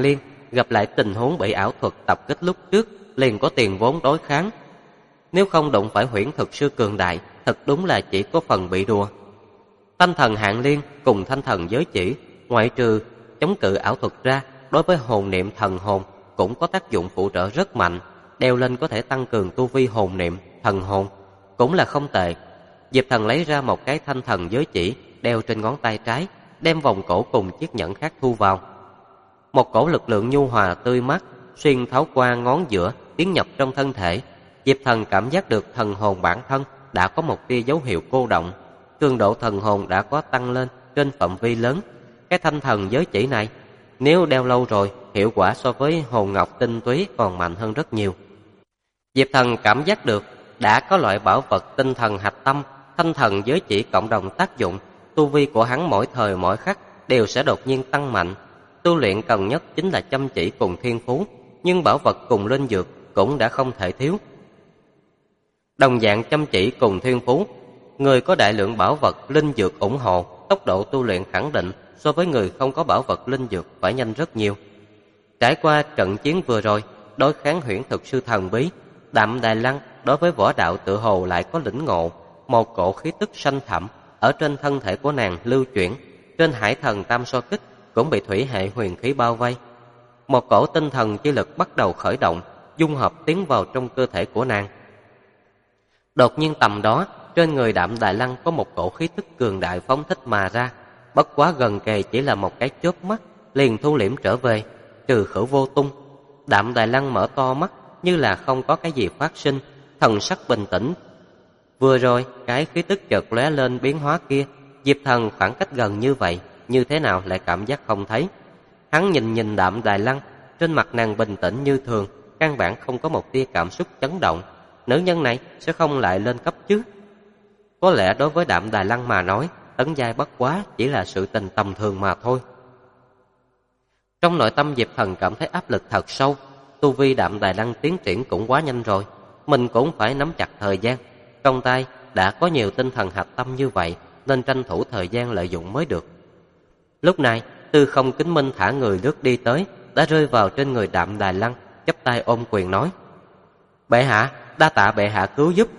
gặp lại tình huống bị ảo thuật tập kích lúc trước, liền có tiền vốn đối kháng. Nếu không đụng phải huyễn thực sư cường đại, thật đúng là chỉ có phần bị đùa. Thanh thần Hạng Liên cùng thanh thần giới chỉ, ngoại trừ chống cự ảo thuật ra, đối với hồn niệm thần hồn cũng có tác dụng phụ trợ rất mạnh, đeo lên có thể tăng cường tu vi hồn niệm thần hồn, cũng là không tệ. Diệp Thần lấy ra một cái thanh thần giới chỉ đeo trên ngón tay trái, đem vòng cổ cùng chiếc nhẫn khác thu vào. Một cổ lực lượng nhu hòa tươi mát xuyên thấu qua ngón giữa tiến nhập trong thân thể. Diệp Thần cảm giác được thần hồn bản thân đã có một tia dấu hiệu cô động, cường độ thần hồn đã có tăng lên trên phạm vi lớn. Cái thanh thần giới chỉ này nếu đeo lâu rồi, hiệu quả so với hồn ngọc tinh túy còn mạnh hơn rất nhiều. Diệp Thần cảm giác được đã có loại bảo vật tinh thần hạch tâm, thanh thần giới chỉ cộng đồng tác dụng, tu vi của hắn mỗi thời mỗi khắc đều sẽ đột nhiên tăng mạnh. Tu luyện cần nhất chính là chăm chỉ cùng thiên phú, nhưng bảo vật cùng linh dược cũng đã không thể thiếu. Đồng dạng chăm chỉ cùng thiên phú, người có đại lượng bảo vật linh dược ủng hộ, tốc độ tu luyện khẳng định so với người không có bảo vật linh dược phải nhanh rất nhiều. Trải qua trận chiến vừa rồi, đối kháng huyễn thực sư thần bí, Đạm Đài Lăng đối với võ đạo tự hồ lại có lĩnh ngộ. Một cổ khí tức xanh thẳm ở trên thân thể của nàng lưu chuyển, trên hải thần tam so kích cũng bị thủy hệ huyền khí bao vây. Một cổ tinh thần chi lực bắt đầu khởi động, dung hợp tiến vào trong cơ thể của nàng. Đột nhiên tầm đó, trên người Đạm Đài Lăng có một cổ khí tức cường đại phóng thích mà ra, bất quá gần kề chỉ là một cái chớp mắt, liền thu liễm trở về, trừ khử vô tung. Đạm Đài Lăng mở to mắt, như là không có cái gì phát sinh, thần sắc bình tĩnh. Vừa rồi, cái khí tức chợt lóe lên biến hóa kia, Diệp Thần khoảng cách gần như vậy, như thế nào lại cảm giác không thấy. Hắn nhìn Đạm Đài Lăng, trên mặt nàng bình tĩnh như thường, căn bản không có một tia cảm xúc chấn động. Nữ nhân này sẽ không lại lên cấp chứ? Có lẽ đối với Đạm Đài Lăng mà nói, tấn giai bất quá chỉ là sự tình tầm thường mà thôi. Trong nội tâm Diệp Thần cảm thấy áp lực thật sâu. Tu vi Đạm Đài Lăng tiến triển cũng quá nhanh rồi, mình cũng phải nắm chặt thời gian. Trong tay đã có nhiều tinh thần hạch tâm như vậy, nên tranh thủ thời gian lợi dụng mới được. Lúc này, Tư Không Kính Minh thả người lướt đi tới, đã rơi vào trên người Đạm Đài Lăng, chắp tay ôm quyền nói: "Bệ hạ, đa tạ bệ hạ cứu giúp."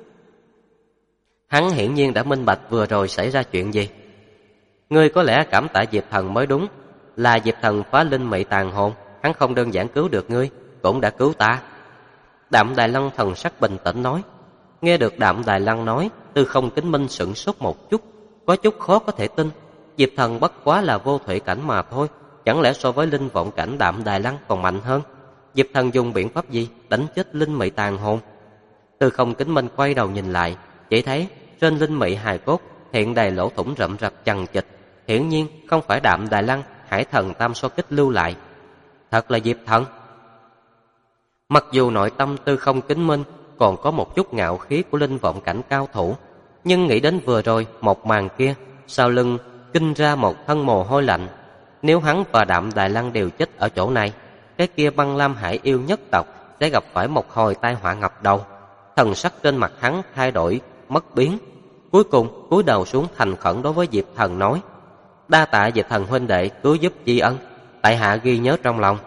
Hắn hiển nhiên đã minh bạch vừa rồi xảy ra chuyện gì. Ngươi có lẽ cảm tạ Diệp Thần mới đúng, là Diệp Thần phá linh mị tàn hồn, hắn không đơn giản cứu được ngươi, cũng đã cứu ta. Đạm Đài Lăng thần sắc bình tĩnh nói. Nghe được Đạm Đài Lăng nói, Tư Không Kính Minh sửng sốt một chút, có chút khó có thể tin. Diệp Thần bất quá là vô thủy cảnh mà thôi, chẳng lẽ so với linh vọng cảnh Đạm Đài Lăng còn mạnh hơn? Diệp Thần dùng biện pháp gì đánh chết linh mị tàn hồn? Tư Không Kính Minh quay đầu nhìn lại, chỉ thấy trên linh mị hài cốt hiện đầy lỗ thủng rậm rạp chằng chịt, hiển nhiên không phải Đạm Đài Lăng, hải thần tam so kích lưu lại. Thật là Diệp Thần. Mặc dù nội tâm Tư Không Kính Minh còn có một chút ngạo khí của linh vọng cảnh cao thủ, nhưng nghĩ đến vừa rồi một màn kia, sau lưng kinh ra một thân mồ hôi lạnh. Nếu hắn và Đạm Đài Lăng đều chết ở chỗ này, cái kia Băng Lam Hải yêu nhất tộc sẽ gặp phải một hồi tai họa ngập đầu. Thần sắc trên mặt hắn thay đổi mất biến, cuối cùng cúi đầu xuống thành khẩn đối với Diệp Thần nói: "Đa tạ Diệp Thần huynh đệ cứu giúp tri ân, tại hạ ghi nhớ trong lòng."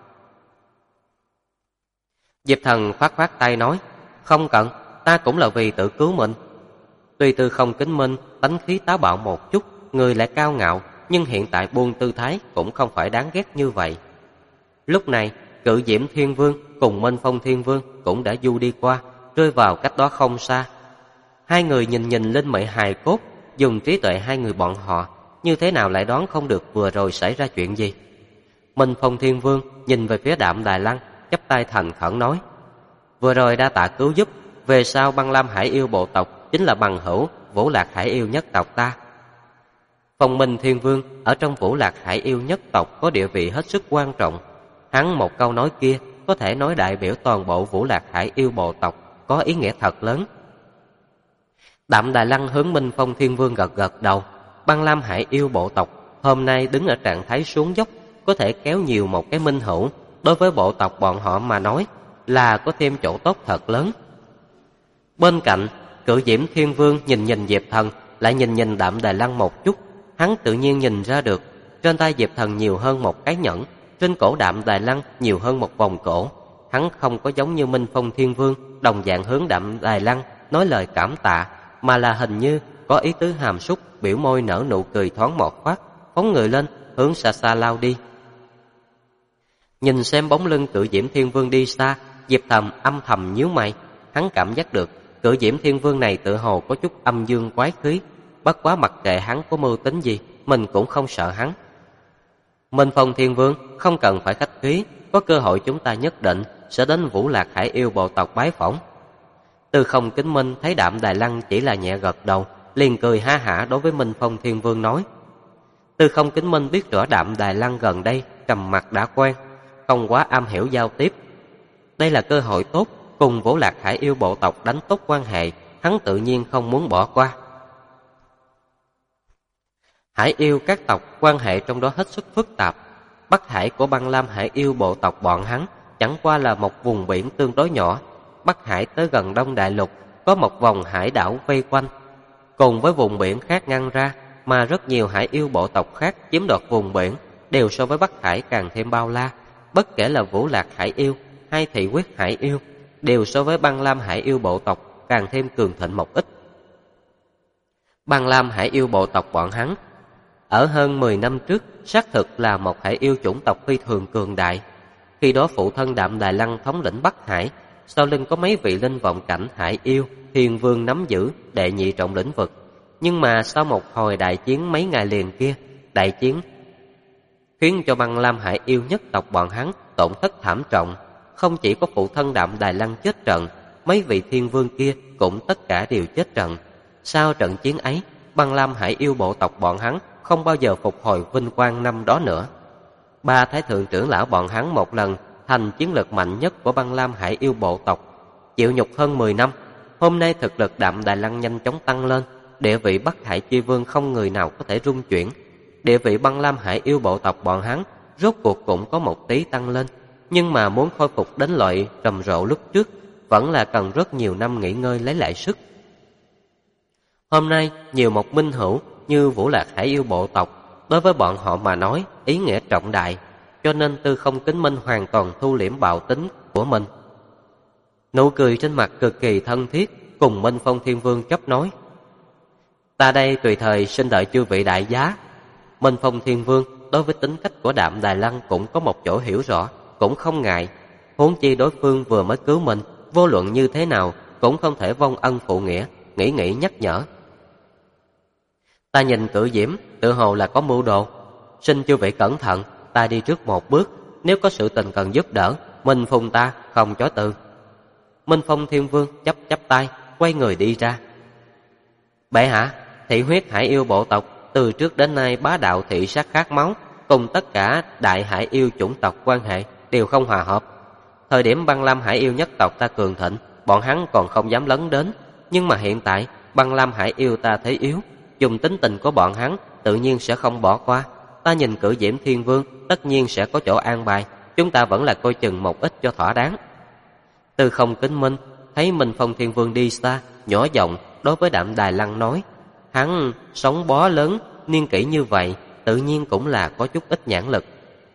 Diệp Thần khoát tay nói: "Không cần, ta cũng là vì tự cứu mình." Tuy Tư Không Kính Minh tánh khí táo bạo một chút, người lại cao ngạo, nhưng hiện tại buông tư thái cũng không phải đáng ghét như vậy. Lúc này, Cự Diễm Thiên Vương cùng Minh Phong Thiên Vương cũng đã du đi qua, rơi vào cách đó không xa. Hai người nhìn lên mị hài cốt, dùng trí tuệ hai người bọn họ, như thế nào lại đoán không được vừa rồi xảy ra chuyện gì. Minh Phong Thiên Vương nhìn về phía Đạm Đài Lăng, chắp tay thành khẩn nói: "Vừa rồi đa tạ cứu giúp, về sau Băng Lam Hải yêu bộ tộc chính là bằng hữu Vũ Lạc Hải yêu nhất tộc ta." Phong Minh Thiên Vương ở trong Vũ Lạc Hải yêu nhất tộc có địa vị hết sức quan trọng. Hắn một câu nói kia có thể nói đại biểu toàn bộ Vũ Lạc Hải yêu bộ tộc, có ý nghĩa thật lớn. Đạm Đài Lăng hướng Minh Phong Thiên Vương gật đầu. Băng Lam Hải yêu bộ tộc hôm nay đứng ở trạng thái xuống dốc, có thể kéo nhiều một cái minh hữu, đối với bộ tộc bọn họ mà nói là có thêm chỗ tốt thật lớn. Bên cạnh, Cự Diễm Thiên Vương nhìn Diệp Thần, lại nhìn Đạm Đài Lăng một chút. Hắn tự nhiên nhìn ra được trên tay Diệp Thần nhiều hơn một cái nhẫn, trên cổ Đạm Đài Lăng nhiều hơn một vòng cổ. Hắn không có giống như Minh Phong Thiên Vương đồng dạng hướng Đạm Đài Lăng nói lời cảm tạ, mà là hình như có ý tứ hàm súc, biểu môi nở nụ cười thoáng một phát, phóng người lên hướng xa xa lao đi. Nhìn xem bóng lưng Cự Diễm Thiên Vương đi xa, Diệp Thầm âm thầm nhíu mày. Hắn cảm giác được Cự Diễm Thiên Vương này tự hồ có chút âm dương quái khí, bất quá mặc kệ hắn có mưu tính gì, mình cũng không sợ hắn. Minh Phong Thiên Vương không cần phải khách khí, có cơ hội chúng ta nhất định sẽ đến Vũ Lạc Hải Yêu bộ tộc bái phỏng. Tư Không Kính Minh thấy Đạm Đài Lăng chỉ là nhẹ gật đầu, liền cười ha hả đối với Minh Phong Thiên Vương nói. Tư Không Kính Minh biết rõ Đạm Đài Lăng gần đây trầm mặc đã quen, không quá am hiểu giao tiếp. Đây là cơ hội tốt, cùng Vũ Lạc Hải Yêu bộ tộc đánh tốt quan hệ, hắn tự nhiên không muốn bỏ qua. Hải yêu các tộc quan hệ trong đó hết sức phức tạp. Bắc Hải của Băng Lam Hải Yêu bộ tộc bọn hắn chẳng qua là một vùng biển tương đối nhỏ. Bắc Hải tới gần Đông Đại Lục có một vòng hải đảo vây quanh, cùng với vùng biển khác ngăn ra, mà rất nhiều hải yêu bộ tộc khác chiếm đoạt vùng biển đều so với Bắc Hải càng thêm bao la. Bất kể là Vũ Lạc Hải Yêu hay Thị Quyết Hải Yêu đều so với Băng Lam Hải Yêu bộ tộc càng thêm cường thịnh một ít. Băng Lam Hải Yêu bộ tộc bọn hắn ở hơn 10 năm trước xác thực là một hải yêu chủng tộc phi thường cường đại. Khi đó phụ thân Đạm Đài Lăng thống lĩnh Bắc Hải, sau lưng có mấy vị linh vọng cảnh hải yêu, Thiên Vương nắm giữ đệ nhị trọng lĩnh vực. Nhưng mà sau một hồi đại chiến mấy ngày liền kia, đại chiến khiến cho Băng Lam Hải Yêu nhất tộc bọn hắn tổn thất thảm trọng. Không chỉ có phụ thân Đạm Đài Lăng chết trận, mấy vị Thiên Vương kia cũng tất cả đều chết trận. Sau trận chiến ấy, Băng Lam Hải Yêu bộ tộc bọn hắn không bao giờ phục hồi vinh quang năm đó nữa. Ba thái thượng trưởng lão bọn hắn một lần thành chiến lực mạnh nhất của Băng Lam Hải Yêu bộ tộc, chịu nhục hơn 10 năm. Hôm nay thực lực Đạm Đài Lăng nhanh chóng tăng lên, địa vị Bắc Hải Chi Vương không người nào có thể rung chuyển. Địa vị Băng Lam Hải Yêu bộ tộc bọn hắn rốt cuộc cũng có một tí tăng lên, nhưng mà muốn khôi phục đến loại rầm rộ lúc trước vẫn là cần rất nhiều năm nghỉ ngơi lấy lại sức. Hôm nay nhiều một minh hữu như Vũ Lạc Hải Yêu bộ tộc, đối với bọn họ mà nói ý nghĩa trọng đại, cho nên Tư Không Kính Minh hoàn toàn thu liễm bạo tính của mình. Nụ cười trên mặt cực kỳ thân thiết, cùng Minh Phong Thiên Vương chấp nói: Ta đây tùy thời xin đợi chư vị đại giá. Minh Phong Thiên Vương đối với tính cách của Đạm Đài Lăng cũng có một chỗ hiểu rõ, cũng không ngại. Huống chi đối phương vừa mới cứu mình, vô luận như thế nào cũng không thể vong ân phụ nghĩa, nghĩ nhắc nhở. Ta nhìn Cự Diễm tự hồ là có mưu đồ, xin chư vị cẩn thận, ta đi trước một bước, nếu có sự tình cần giúp đỡ, Minh Phong ta không chối từ. Minh Phong Thiên Vương chắp tay, quay người đi ra. Bệ hạ, Thị Huyết Hải Yêu bộ tộc từ trước đến nay bá đạo thị sát khát máu, cùng tất cả đại hải yêu chủng tộc quan hệ đều không hòa hợp. Thời điểm Băng Lam Hải Yêu nhất tộc ta cường thịnh, bọn hắn còn không dám lấn đến, nhưng mà hiện tại Băng Lam Hải Yêu ta thấy yếu, dùng tính tình của bọn hắn tự nhiên sẽ không bỏ qua. Ta nhìn Cự Diễm Thiên Vương tất nhiên sẽ có chỗ an bài, chúng ta vẫn là coi chừng một ít cho thỏa đáng. Tư Không Kính Minh thấy Minh Phong Thiên Vương đi xa, nhỏ giọng đối với Đạm Đài Lăng nói: Hắn sống bó lớn, niên kỷ như vậy, tự nhiên cũng là có chút ít nhãn lực.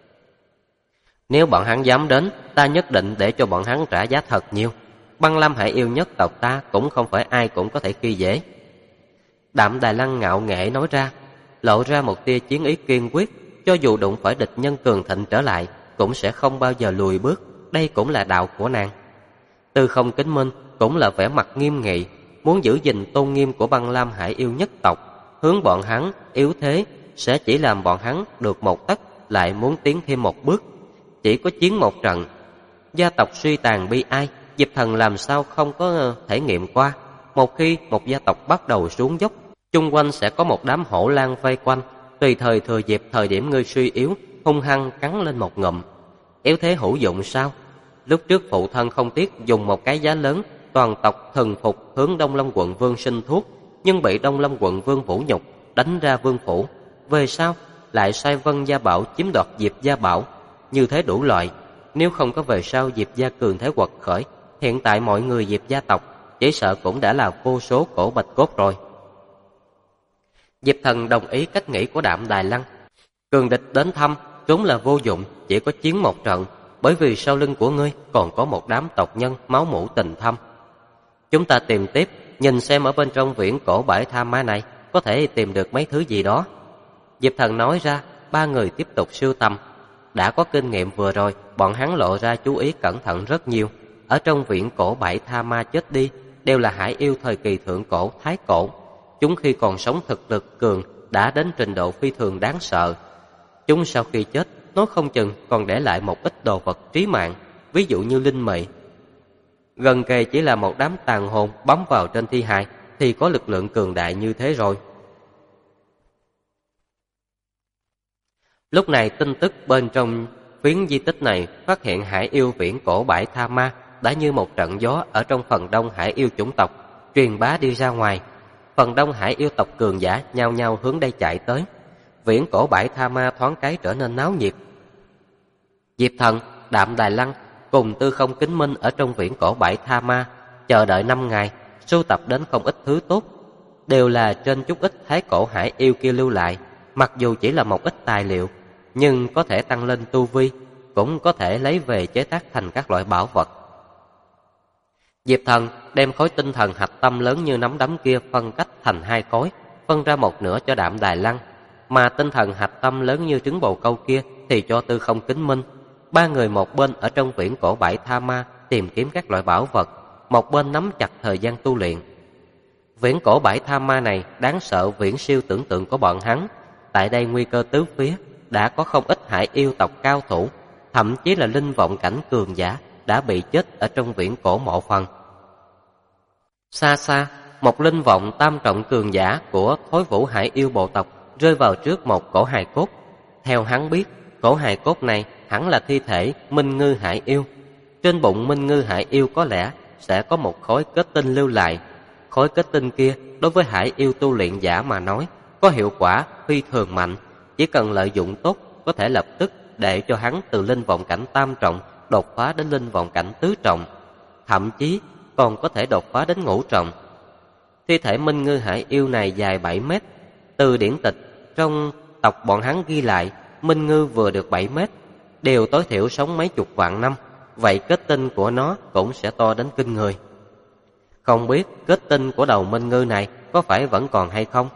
Nếu bọn hắn dám đến, ta nhất định để cho bọn hắn trả giá thật nhiều. Băng Lam Hải Yêu nhất tộc ta cũng không phải ai cũng có thể khi dễ. Đạm Đài Lăng ngạo nghễ nói ra, lộ ra một tia chiến ý kiên quyết, cho dù đụng phải địch nhân cường thịnh trở lại, cũng sẽ không bao giờ lùi bước. Đây cũng là đạo của nàng. Tư Không Kính Minh cũng là vẻ mặt nghiêm nghị, muốn giữ gìn tôn nghiêm của Băng Lam Hải Yêu nhất tộc, hướng bọn hắn yếu thế sẽ chỉ làm bọn hắn được một tấc, lại muốn tiến thêm một bước. Chỉ có chiến một trận, gia tộc suy tàn bi ai, Diệp Thần làm sao không có thể nghiệm qua. Một khi một gia tộc bắt đầu xuống dốc, chung quanh sẽ có một đám hổ lang vây quanh, tùy thời thừa dịp thời điểm ngươi suy yếu, hung hăng cắn lên một ngụm. Yếu thế hữu dụng sao? Lúc trước phụ thân không tiếc dùng một cái giá lớn, toàn tộc thần phục hướng Đông Lâm quận vương xin thuốc, nhưng bị Đông Lâm quận vương vũ nhục, đánh ra vương phủ. Về sau lại sai Vân Gia Bảo chiếm đoạt Diệp Gia Bảo, như thế đủ loại. Nếu không có về sau Diệp Gia cường thế quật khởi, hiện tại mọi người Diệp gia tộc chỉ sợ cũng đã là vô số cổ bạch cốt rồi. Diệp Thần đồng ý cách nghĩ của Đạm Đài Lăng. Cường địch đến thăm, trốn là vô dụng, chỉ có chiến một trận, bởi vì sau lưng của ngươi còn có một đám tộc nhân máu mủ tình thâm. Chúng ta tìm tiếp, nhìn xem ở bên trong viễn cổ bãi tha ma này có thể tìm được mấy thứ gì đó. Diệp Thần nói ra, ba người tiếp tục sưu tầm. Đã có kinh nghiệm vừa rồi, bọn hắn lộ ra chú ý cẩn thận rất nhiều. Ở trong viễn cổ bãi tha ma chết đi đều là hải yêu thời kỳ thượng cổ, thái cổ. Chúng khi còn sống thực lực cường đã đến trình độ phi thường đáng sợ. Chúng sau khi chết, nó không chừng còn để lại một ít đồ vật trí mạng, ví dụ như linh mị. Gần kề chỉ là một đám tàn hồn bám vào trên thi hài thì có lực lượng cường đại như thế rồi. Lúc này tin tức bên trong phiến di tích này phát hiện hải yêu viễn cổ bãi tha ma đã như một trận gió ở trong phần đông hải yêu chủng tộc truyền bá đi ra ngoài. Phần đông hải yêu tộc cường giả nhao nhao hướng đây chạy tới. Viễn cổ bãi tha ma thoáng cái trở nên náo nhiệt. Diệp Thần, Đạm Đài Lăng cùng Tư Không Kính Minh ở trong viễn cổ bãi tha ma chờ đợi 5 ngày, sưu tập đến không ít thứ tốt, đều là trên chút ít thái cổ hải yêu kia lưu lại. Mặc dù chỉ là một ít tài liệu, nhưng có thể tăng lên tu vi, cũng có thể lấy về chế tác thành các loại bảo vật. Diệp Thần đem khối tinh thần hạch tâm lớn như nắm đấm kia phân cách thành 2 khối, phân ra một nửa cho Đạm Đài Lăng, mà tinh thần hạch tâm lớn như trứng bồ câu kia thì cho Tư Không Kính Minh. Ba người một bên ở trong viễn cổ bãi tha ma tìm kiếm các loại bảo vật, một bên nắm chặt thời gian tu luyện. Viễn cổ bãi tha ma này đáng sợ viễn siêu tưởng tượng của bọn hắn. Tại đây nguy cơ tứ phía, đã có không ít hải yêu tộc cao thủ, thậm chí là linh vọng cảnh cường giả đã bị chết ở trong viễn cổ mộ phần. Xa xa, một linh vọng tam trọng cường giả của Thối Vũ hải yêu bộ tộc rơi vào trước một cổ hài cốt. Theo hắn biết, cổ hài cốt này hẳn là thi thể Minh Ngư hải yêu. Trên bụng Minh Ngư hải yêu có lẽ sẽ có một khối kết tinh lưu lại. Khối kết tinh kia đối với hải yêu tu luyện giả mà nói có hiệu quả phi thường mạnh, chỉ cần lợi dụng tốt có thể lập tức để cho hắn từ linh vọng cảnh tam trọng đột phá đến linh vọng cảnh tứ trọng, thậm chí còn có thể đột phá đến ngũ trọng. Thi thể Minh Ngư hải yêu này dài 7 mét. Từ điển tịch trong tộc bọn hắn ghi lại, Minh Ngư vừa được 7 mét, đều tối thiểu sống mấy chục vạn năm, vậy kết tinh của nó cũng sẽ to đến kinh người. Không biết kết tinh của đầu Minh Ngư này có phải vẫn còn hay không?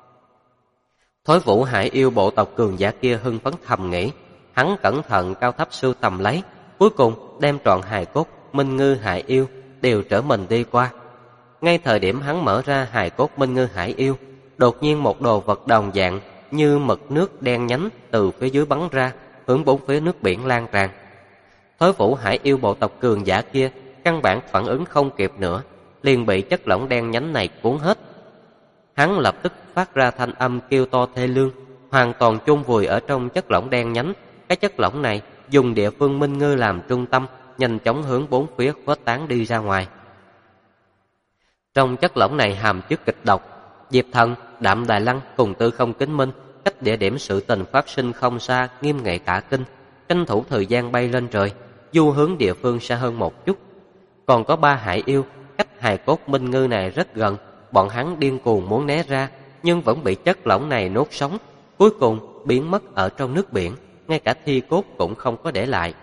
Thối Vũ hải yêu bộ tộc cường giả kia hưng phấn thầm nghĩ. Hắn cẩn thận cao thấp sưu tầm lấy, cuối cùng đem trọn hài cốt Minh Ngư hải yêu đều trở mình đi qua. Ngay thời điểm hắn mở ra hài cốt Minh Ngư hải yêu, đột nhiên một đồ vật đồng dạng như mực nước đen nhánh từ phía dưới bắn ra, hướng bốn phía nước biển lan tràn. Thối Vũ hải yêu bộ tộc cường giả kia căn bản phản ứng không kịp nữa, liền bị chất lỏng đen nhánh này cuốn hết. Hắn lập tức phát ra thanh âm kêu to thê lương, hoàn toàn chôn vùi ở trong chất lỏng đen nhánh. Cái chất lỏng này dùng địa phương Minh Ngư làm trung tâm, nhanh chóng hướng bốn phía khuếch tán đi ra ngoài. Trong chất lỏng này hàm chứa kịch độc. Diệp Thần, Đạm Đài Lăng cùng Tư Không Kính Minh cách địa điểm sự tình phát sinh không xa, nghiêm nghị cả kinh, tranh thủ thời gian bay lên trời, du hướng địa phương xa hơn một chút. Còn có 3 hải yêu cách hài cốt Minh Ngư này rất gần, bọn hắn điên cuồng muốn né ra, nhưng vẫn bị chất lỏng này nuốt sống, cuối cùng biến mất ở trong nước biển, ngay cả thi cốt cũng không có để lại.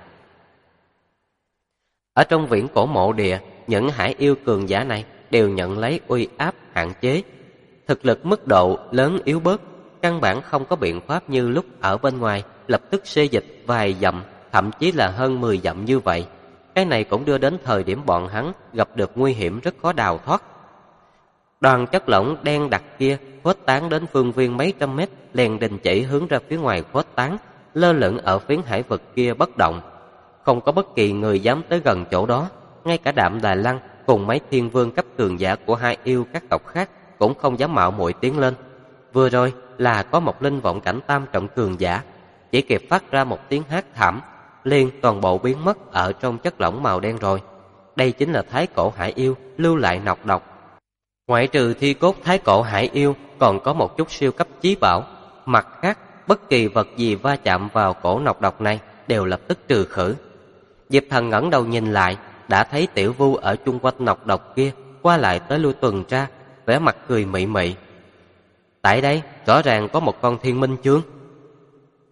Ở trong viễn cổ mộ địa, những hải yêu cường giả này đều nhận lấy uy áp hạn chế, thực lực mức độ lớn yếu bớt, căn bản không có biện pháp như lúc ở bên ngoài lập tức xê dịch vài dặm, thậm chí là hơn 10 dặm như vậy. Cái này cũng đưa đến thời điểm bọn hắn gặp được nguy hiểm rất khó đào thoát. Đoàn chất lỏng đen đặc kia khuếch tán đến phương viên mấy trăm mét, liền đình chỉ hướng ra phía ngoài khuếch tán, lơ lửng ở phiến hải vực kia bất động. Không có bất kỳ người dám tới gần chỗ đó, ngay cả Đạm Đài Lăng cùng mấy thiên vương cấp cường giả của hai yêu các tộc khác cũng không dám mạo muội tiến lên. Vừa rồi là có một linh vọng cảnh tam trọng cường giả, chỉ kịp phát ra một tiếng hét thảm, liền toàn bộ biến mất ở trong chất lỏng màu đen rồi. Đây chính là thái cổ hải yêu lưu lại nọc độc. Ngoại trừ thi cốt thái cổ hải yêu, còn có một chút siêu cấp chí bảo. Mặt khác, bất kỳ vật gì va chạm vào cổ nọc độc này đều lập tức trừ khử. Diệp Thần ngẩng đầu nhìn lại, đã thấy Tiểu Vu ở chung quanh nọc độc kia qua lại tới lui tuần tra, vẻ mặt cười mị mị. Tại đây rõ ràng có một con thiên minh chương.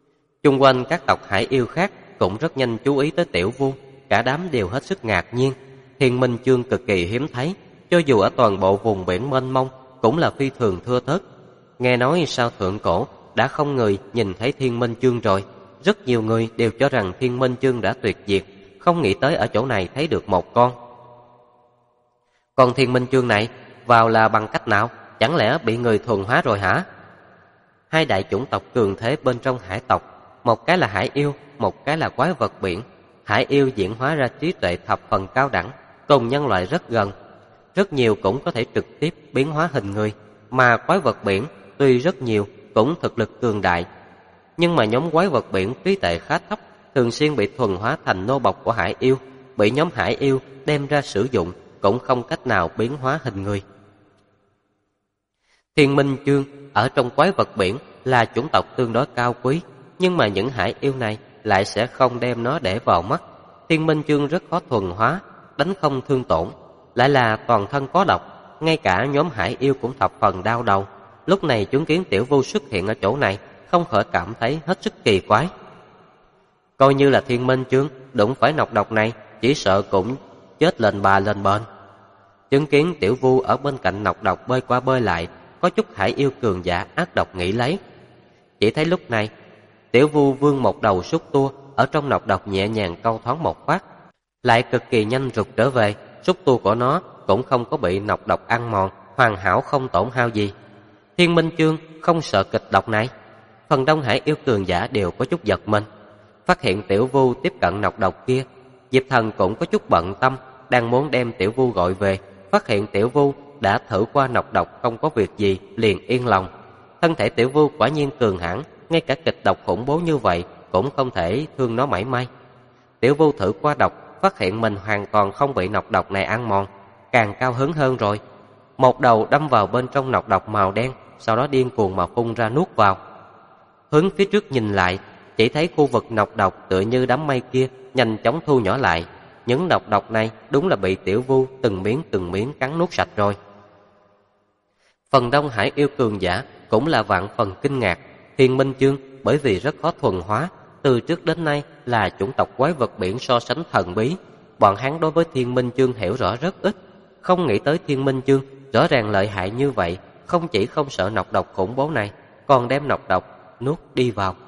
Chung quanh các tộc hải yêu khác cũng rất nhanh chú ý tới Tiểu Vu, cả đám đều hết sức ngạc nhiên. Thiên Minh Chương cực kỳ hiếm thấy, cho dù ở toàn bộ vùng biển mênh mông cũng là phi thường thưa thớt. Nghe nói sau thượng cổ đã không người nhìn thấy Thiên Minh Chương rồi, rất nhiều người đều cho rằng Thiên Minh Chương đã tuyệt diệt, không nghĩ tới ở chỗ này thấy được một con. Còn Thiên Minh Chương này vào là bằng cách nào? Chẳng lẽ bị người thuần hóa rồi hả? Hai đại chủng tộc cường thế bên trong hải tộc, một cái là hải yêu, một cái là quái vật biển. Hải yêu diễn hóa ra trí tuệ thập phần cao đẳng, cùng nhân loại rất gần. Rất nhiều cũng có thể trực tiếp biến hóa hình người, mà quái vật biển tuy rất nhiều cũng thực lực cường đại. Nhưng mà nhóm quái vật biển trí tuệ khá thấp, thường xuyên bị thuần hóa thành nô bộc của hải yêu, bị nhóm hải yêu đem ra sử dụng, cũng không cách nào biến hóa hình người. Thiên Minh Chương ở trong quái vật biển là chủng tộc tương đối cao quý, nhưng mà những hải yêu này lại sẽ không đem nó để vào mắt. Thiên Minh Chương rất khó thuần hóa, đánh không thương tổn, lại là toàn thân có độc, ngay cả nhóm hải yêu cũng thập phần đau đầu. Lúc này chứng kiến Tiểu Vu xuất hiện ở chỗ này, không khỏi cảm thấy hết sức kỳ quái. Coi như là Thiên Minh Chương đụng phải nọc độc này, chỉ sợ cũng chết lên bà lên bên. Chứng kiến Tiểu Vu ở bên cạnh nọc độc bơi qua bơi lại, có chút hải yêu cường giả ác độc nghĩ lấy. Chỉ thấy lúc này Tiểu Vu vươn một đầu xúc tua ở trong nọc độc nhẹ nhàng câu thoáng một phát, lại cực kỳ nhanh rụt trở về. Xúc tua của nó cũng không có bị nọc độc ăn mòn, hoàn hảo không tổn hao gì. Thiên Minh Chương không sợ kịch độc này. Phần đông hải yêu cường giả đều có chút giật mình. Phát hiện Tiểu Vu tiếp cận nọc độc kia, Diệp Thần cũng có chút bận tâm, đang muốn đem Tiểu Vu gọi về. Phát hiện Tiểu Vu đã thử qua nọc độc không có việc gì, liền yên lòng. Thân thể Tiểu Vu quả nhiên cường hãn, ngay cả kịch độc khủng bố như vậy cũng không thể thương nó mảy may. Tiểu Vu thử qua độc, phát hiện mình hoàn toàn không bị nọc độc này ăn mòn, càng cao hứng hơn rồi. Một đầu đâm vào bên trong nọc độc màu đen, sau đó điên cuồng mà phun ra nuốt vào. Hướng phía trước nhìn lại, chỉ thấy khu vực nọc độc tựa như đám mây kia nhanh chóng thu nhỏ lại. Những nọc độc này đúng là bị Tiểu Vu từng miếng cắn nuốt sạch rồi. Phần đông hải yêu cường giả cũng là vạn phần kinh ngạc. Thiên Minh Chương bởi vì rất khó thuần hóa, từ trước đến nay là chủng tộc quái vật biển so sánh thần bí. Bọn hắn đối với Thiên Minh Chương hiểu rõ rất ít, không nghĩ tới Thiên Minh Chương rõ ràng lợi hại như vậy, không chỉ không sợ nọc độc khủng bố này, còn đem nọc độc nuốt đi vào.